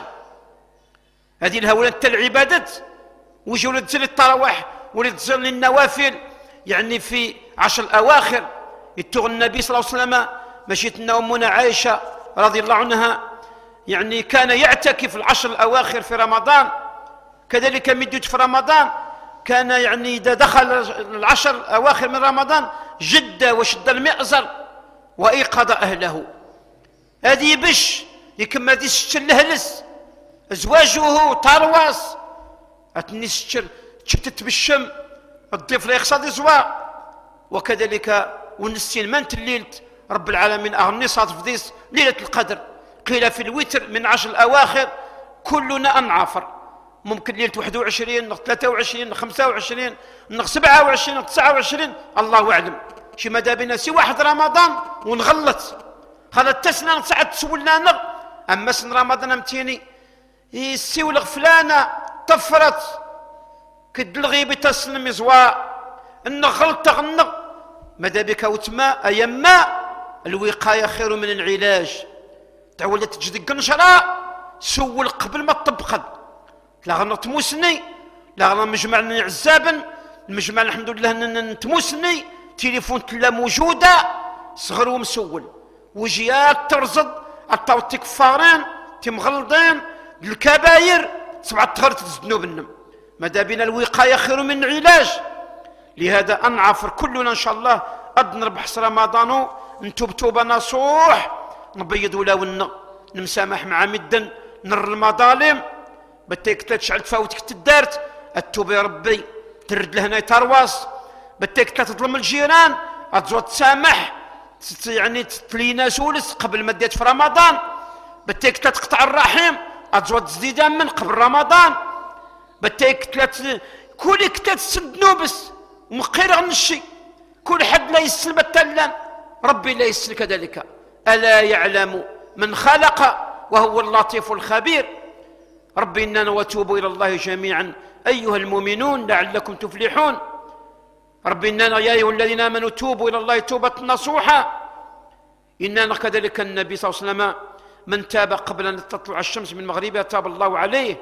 هذه الهولة تاع العبادات ويجي ولد تزل التراويح ولد تزل النوافل، يعني في عشر الاواخر يتوغ النبي صلى الله عليه وسلم مشيت لنا امنا عائشه رضي الله عنها، يعني كان يعتكف العشر الاواخر في رمضان، كذلك مدت في رمضان كان يعني اذا دخل العشر الاواخر من رمضان جد وشد المئزر وايقظ اهله. هذه باش يكمل هذه الستر الهلس ازواجه ترواس اتني ستر تشتت بالشم الضيف لا يقصد زوا. وكذلك ونسين مانت الليل رب العالمين اغني صادف ديس ليله القدر، قيل في الوتر من عشر الاواخر كلنا انعافر، ممكن ليله واحد وعشرين نغ ثلاثة وعشرين نغ خمسة وعشرين نغ سبعة وعشرين نغ تسعة وعشرين الله اعلم. شي ماذا بينا سي واحد رمضان ونغلط خاطر التسنه ساعات تسولنا نغ، اما سن رمضان امتيني يسيولغ فلانه طفرت كدلغي بتسلم يزوا النغلط غنغ ماذا بك وتما ايما الوقايه خير من العلاج. تعولت تجدك نشرة سول قبل ما تطبقد، لا غنطموسني لا غنمجمع عزابا المجمع الحمد لله نتموسني تليفون تلا موجوده صغر ومسول وجيات ترصد الطاوت كفارين تمغلضين الكباير سبعة تغرت الذنوب النم. ماذا بنا الوقايه خير من العلاج. لهذا انعفر كلنا ان شاء الله قد نربح رمضان نتوب توبه نصوح نبيض ولاونا نمسامح مع مدا نر المظالم بتيك تشعل تفاوتك تدارت التوب يا ربي ترد لهنا ترواس بتيك تظلم الجيران اتزوى تسامح يعني تلينا سولس قبل ما ديت في رمضان بتيك تقطع الرحم اتزوى تزيد من قبل رمضان بتيك تلات كل كتات تسد نوبس ومقير عن الشيء كل حد لا يسلم التلان ربي لا يسل كذلك. ألا يعلم من خلق وهو اللطيف الخبير. ربي إننا وتوبوا إلى الله جميعا أيها المؤمنون لعلكم تفلحون. ربي إننا يا أيها الذين آمنوا توبوا إلى الله توبة نصوحا. إننا كذلك النبي صلى الله عليه وسلم من تاب قبل أن تطلع الشمس من مغربها تاب الله عليه.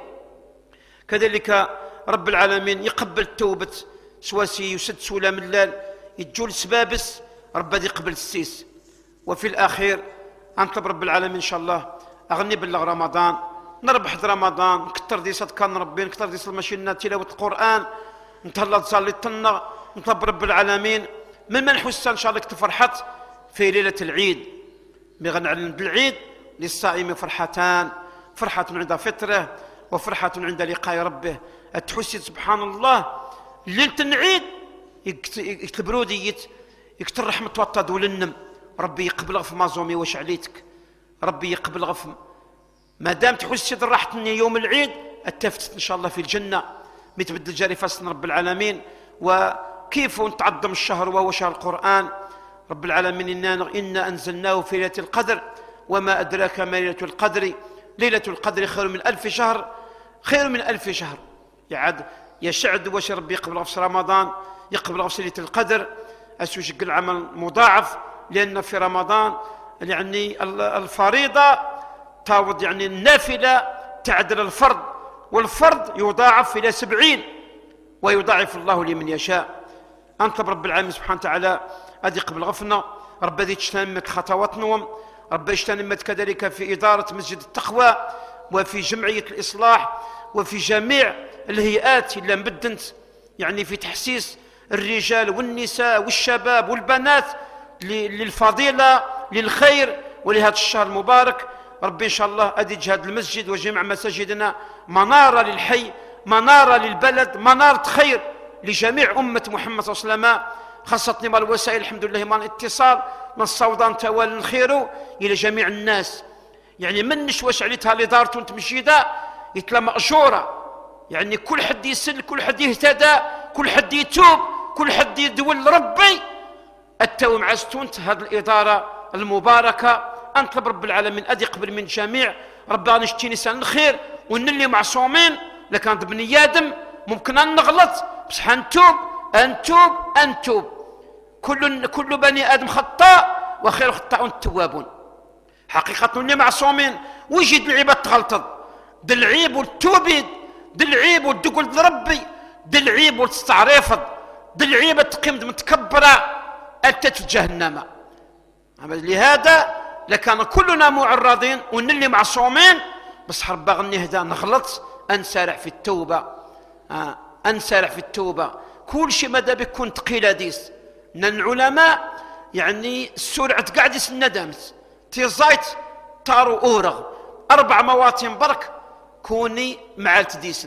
كذلك رب العالمين يقبل توبة سواسي يسد سلام اللال يتجول سبابس رب يقبل السيس. وفي الأخير أنطلب رب العالمين إن شاء الله أغني بلغ رمضان نربح رمضان نكتر دي صدقة ربي نكتر دي المشينا تلاوة القرآن نتهلا تصلي التنة نطلب رب العالمين من من حسن إن شاء الله تفرحت في ليلة العيد. بغنعلن بالعيد للصائم فرحتان، فرحة عند فطره وفرحة عند لقاء ربه. تحسي سبحان الله ليلة العيد يكتب روديت يكتر رحمة وطد ولنم ربي يقبل غف مازومي واش عليتك ربي يقبل غف ما دام تحسي راحتني يوم العيد اتفتت ان شاء الله في الجنه متبدل جاري فصل رب العالمين. وكيف نتعظم الشهر وهو شهر القران رب العالمين إنا, إنا أنزلناه في ليلة القدر وما أدراك ما ليلة القدر ليلة القدر خير من ألف شهر خير من ألف شهر. يعد يشعد واش ربي يقبل غفص رمضان يقبل غفص ليلة القدر أسوشق العمل مضاعف لأن في رمضان يعني الفريضة تعوض يعني النافلة تعدل الفرض والفرض يضاعف إلى سبعين ويضاعف الله لمن يشاء. أنطلب رب العالمين سبحانه وتعالى أدي قبل غفنا رب ذي تشتنمت خطواتنا رب يشتنمت كذلك في إدارة مسجد التقوى وفي جمعية الإصلاح وفي جميع الهيئات اللي مبدنت يعني في تحسيس الرجال والنساء والشباب والبنات للفضيلة للخير ولهذا الشهر المبارك. ربي إن شاء الله أدي جهاد المسجد وجميع مساجدنا منارة للحي منارة للبلد منارة خير لجميع أمة محمد صلى الله عليه وسلم خاصة مع الوسائل الحمد لله مع الاتصال من الصوضان توالي الخير إلى جميع الناس. يعني من نشوش عليتها لدارته تمشيدا يتلا مأجورة يعني كل حد يسل كل حد يهتدى كل حد يتوب كل حد يدول ربي التو مع ستونت هذه الإدارة المباركة. أنطلب رب العالمين أدي قبل من جميع ربنا نشتي نسان الخير ونلي معصومين لكانت بني آدم ممكن أن نغلط بس حنتوب أنتوب أنتوب كل كل بني آدم خطاء وخير خطاء التوابون. حقيقة اللي معصومين ويجي العباد تغلطض دلعيب والتوبيد دلعيب والدقل لربي دلعيب والتستعريفض دلعيب التقيم متكبرة أتت في جهنم. لهذا لكان كلنا معرضين وان اللي معصومين بس حرب باغي نهدى نغلط انسارع في التوبة آه. انسارع في التوبة كل شيء ماذا بيكون ثقيل هديس ان العلماء يعني سرعة قاعدس الندمت تيزايت تارو اورغ اربع مواطن برك كوني مع التديسن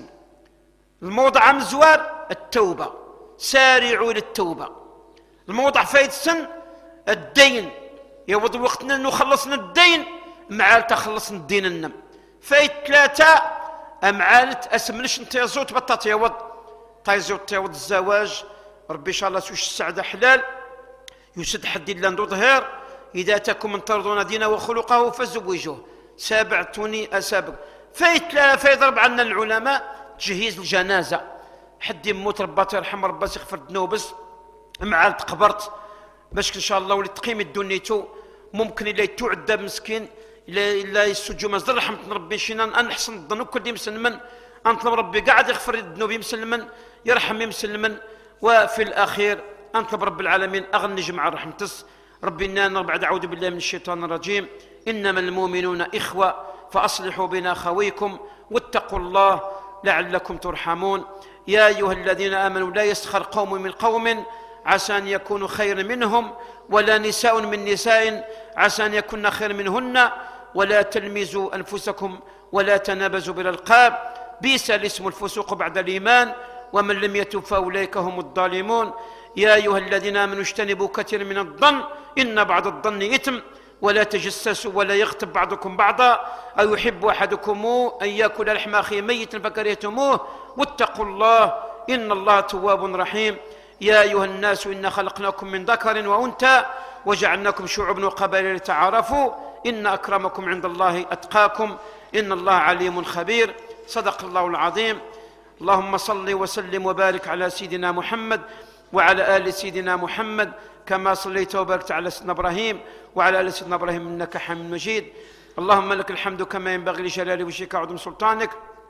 الموضع مزوار التوبة سارعوا للتوبة الموضع فايد سن الدين يوض وقتنا انه خلصنا الدين معال تخلصنا الدين النم فايد ثلاثة معالت اسمنش انت يزوت بطاط يوض تايزوت يوض الزواج ربي ان شاء الله سوش السعادة حلال يسد حد الا ندو ظهير اذا اتاكم من ترضون دينه وخلقه فزوجوه سابع توني اسابق فايد ثلاثة فايد ربعة عنا العلماء تجهيز الجنازة حد يموت رباتي يرحم ربي يغفر ذنوبس معال تقبرت باش ان شاء الله ولي تقيم الدنيتو ممكن الا يتعدى مسكين الا الا يسجوا مصدر رحمه ربي شينا نحسن الظن كل مسلما انطلب ربي قاعد يغفر الذنوب مسلما يرحم مسلما وفي الاخير انطلب رب العالمين اغن نجمع رحمتس ربي انا بعد اعوذ بالله من الشيطان الرجيم انما المؤمنون اخوه فاصلحوا بين اخويكم واتقوا الله لعلكم ترحمون. يا ايها الذين امنوا لا يسخر قوم من قوم عسى أن يكونوا خير منهم ولا نساء من نساء عسى أن يكون خير منهن ولا تلمزوا أنفسكم ولا تنابزوا بالألقاب بئس الاسم الفسوق بعد الإيمان ومن لم يتب فأولئك هم الظالمون. يا أيها الذين آمنوا اجتنبوا كثير من الظن إن بعض الظن إثم ولا تجسسوا ولا يغتب بعضكم بعضا أو يحب أحدكم أن يأكل لحم أخيه ميتا فكرهتموه واتقوا الله إن الله تواب رحيم. يا أيها الناس إنا خلقناكم من ذكر وأنثى وجعلناكم شعوبا وقبائل لتعارفوا إن أكرمكم عند الله أتقاكم إن الله عليم خبير. صدق الله العظيم. اللهم صل وسلم وبارك على سيدنا محمد وعلى آل سيدنا محمد كما صليت وباركت على سيدنا إبراهيم وعلى آل سيدنا إبراهيم إنك حميد مجيد. اللهم لك الحمد كما ينبغي لجلال وجهك وعظيم سلطانك.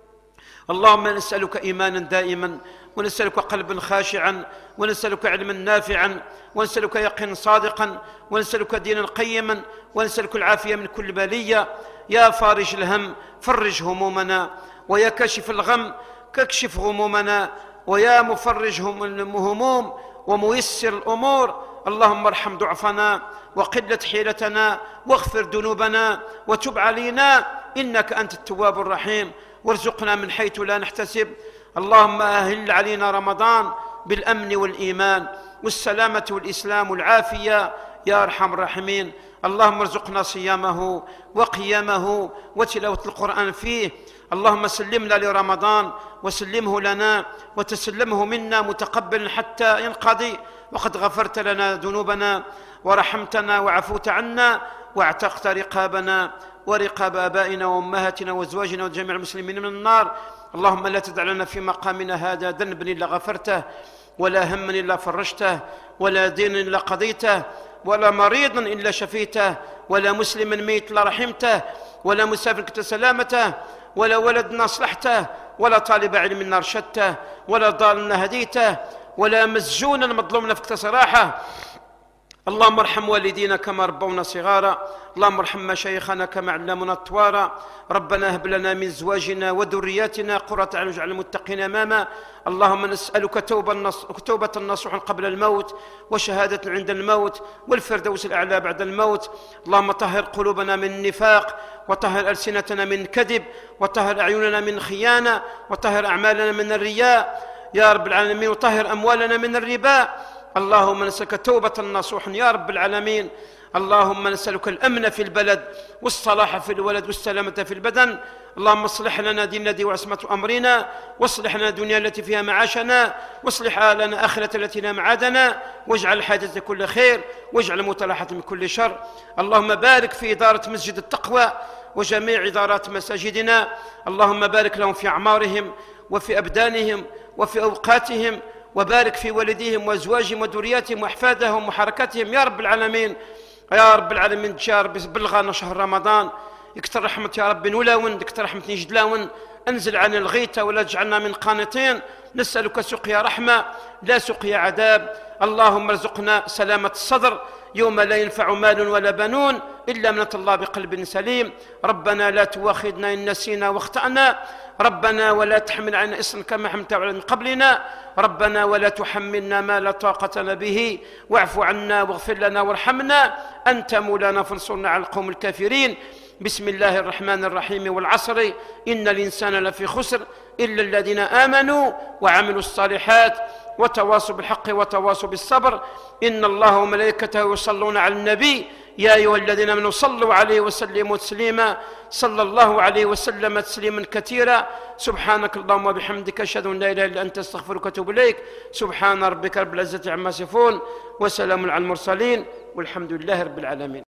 اللهم نسألك إيمانا دائما ونسألك قلبا خاشعا ونسألك علما نافعا ونسألك يقينا صادقا ونسألك دينا قيما ونسألك العافية من كل بلية. يا فارج الهم فرج همومنا ويا كاشف الغم كاكشف غمومنا ويا مفرج الهموم وميسر الأمور. اللهم ارحم ضعفنا وقلة حيلتنا واغفر ذنوبنا وتب علينا إنك أنت التواب الرحيم وارزقنا من حيث لا نحتسب. اللهم أهل علينا رمضان بالأمن والإيمان والسلامة والإسلام والعافية يا أرحم الراحمين. اللهم ارزقنا صيامه وقيامه وتلاوة القرآن فيه. اللهم سلمنا لرمضان وسلمه لنا وتسلمه منا متقبلا حتى ينقضي وقد غفرت لنا ذنوبنا ورحمتنا وعفوت عنا واعتقت رقابنا ورقاب آبائنا وأمهاتنا وأزواجنا وجميع المسلمين من النار. اللهم لا تدع لنا في مقامنا هذا ذنبا إلا غفرته ولا هما إلا فرجته ولا دين إلا قضيته ولا مريضا إلا شفيته ولا مسلما ميت إلا رحمته ولا مسافر كنت سلامته ولا ولد أصلحته ولا طالب علم أرشدته ولا ضال هديته ولا مسجونا مظلوما فكت صراحه. اللهم ارحم والدينا كما ربونا صغارا. اللهم ارحم مشايخنا كما علمونا الطوارا. ربنا هب لنا من ازواجنا وذرياتنا قرة اعين واجعلنا المتقين اماما. اللهم نسألك توبة نصوحا قبل الموت وشهادة عند الموت والفردوس الأعلى بعد الموت. اللهم طهر قلوبنا من النفاق وطهر ألسنتنا من الكذب وطهر أعيننا من خيانة وطهر أعمالنا من الرياء يا رب العالمين وطهر أموالنا من الربا. اللهم نسألك توبة نصوحا يا رب العالمين. اللهم نسألك الأمن في البلد والصلاح في الولد والسلامة في البدن. اللهم اصلح لنا ديننا دي وعصمة أمرنا واصلح لنا الدنيا التي فيها معاشنا واصلح لنا آخرة التي لا معادنا واجعل حاجة كل خير واجعل متلاحة من كل شر. اللهم بارك في إدارة مسجد التقوى وجميع إدارات مساجدنا. اللهم بارك لهم في أعمارهم وفي أبدانهم وفي أوقاتهم وبارك في والديهم وأزواجهم وذرياتهم وأحفادهم وحركاتهم يا رب العالمين. يا رب العالمين تجي ربي بلغنا شهر رمضان، يكثر رحمة يا ربي نولاون، يكثر رحمة نجدلاون، انزل عن الغيث ولا تجعلنا من قانتين، نسألك سقيا رحمة لا سقيا عذاب. اللهم ارزقنا سلامة الصدر يوم لا ينفع مال ولا بنون إلا من أتى الله بقلب سليم. ربنا لا تواخذنا إن نسينا واخطأنا، ربنا ولا تحمل علينا إصرا كما حملته على من قبلنا، ربنا ولا تحملنا ما لا طاقة لنا به، واعف عنا واغفر لنا وارحمنا، أنت مولانا فانصرنا على القوم الكافرين. بسم الله الرحمن الرحيم والعصر إن الإنسان لفي خسر إلا الذين آمنوا وعملوا الصالحات وتواصوا بالحق وتواصوا بالصبر. إن الله وملائكته يصلون على النبي يا أيها الذين آمنوا صلوا عليه وسلموا تسليما، صلى الله عليه وسلم تسليما كثيرا. سبحانك اللهم وبحمدك أشهد أن لا إله إلا أنت أستغفرك وأتوب إليك. سبحان ربك رب العزة عما يصفون وسلام على المرسلين والحمد لله رب العالمين.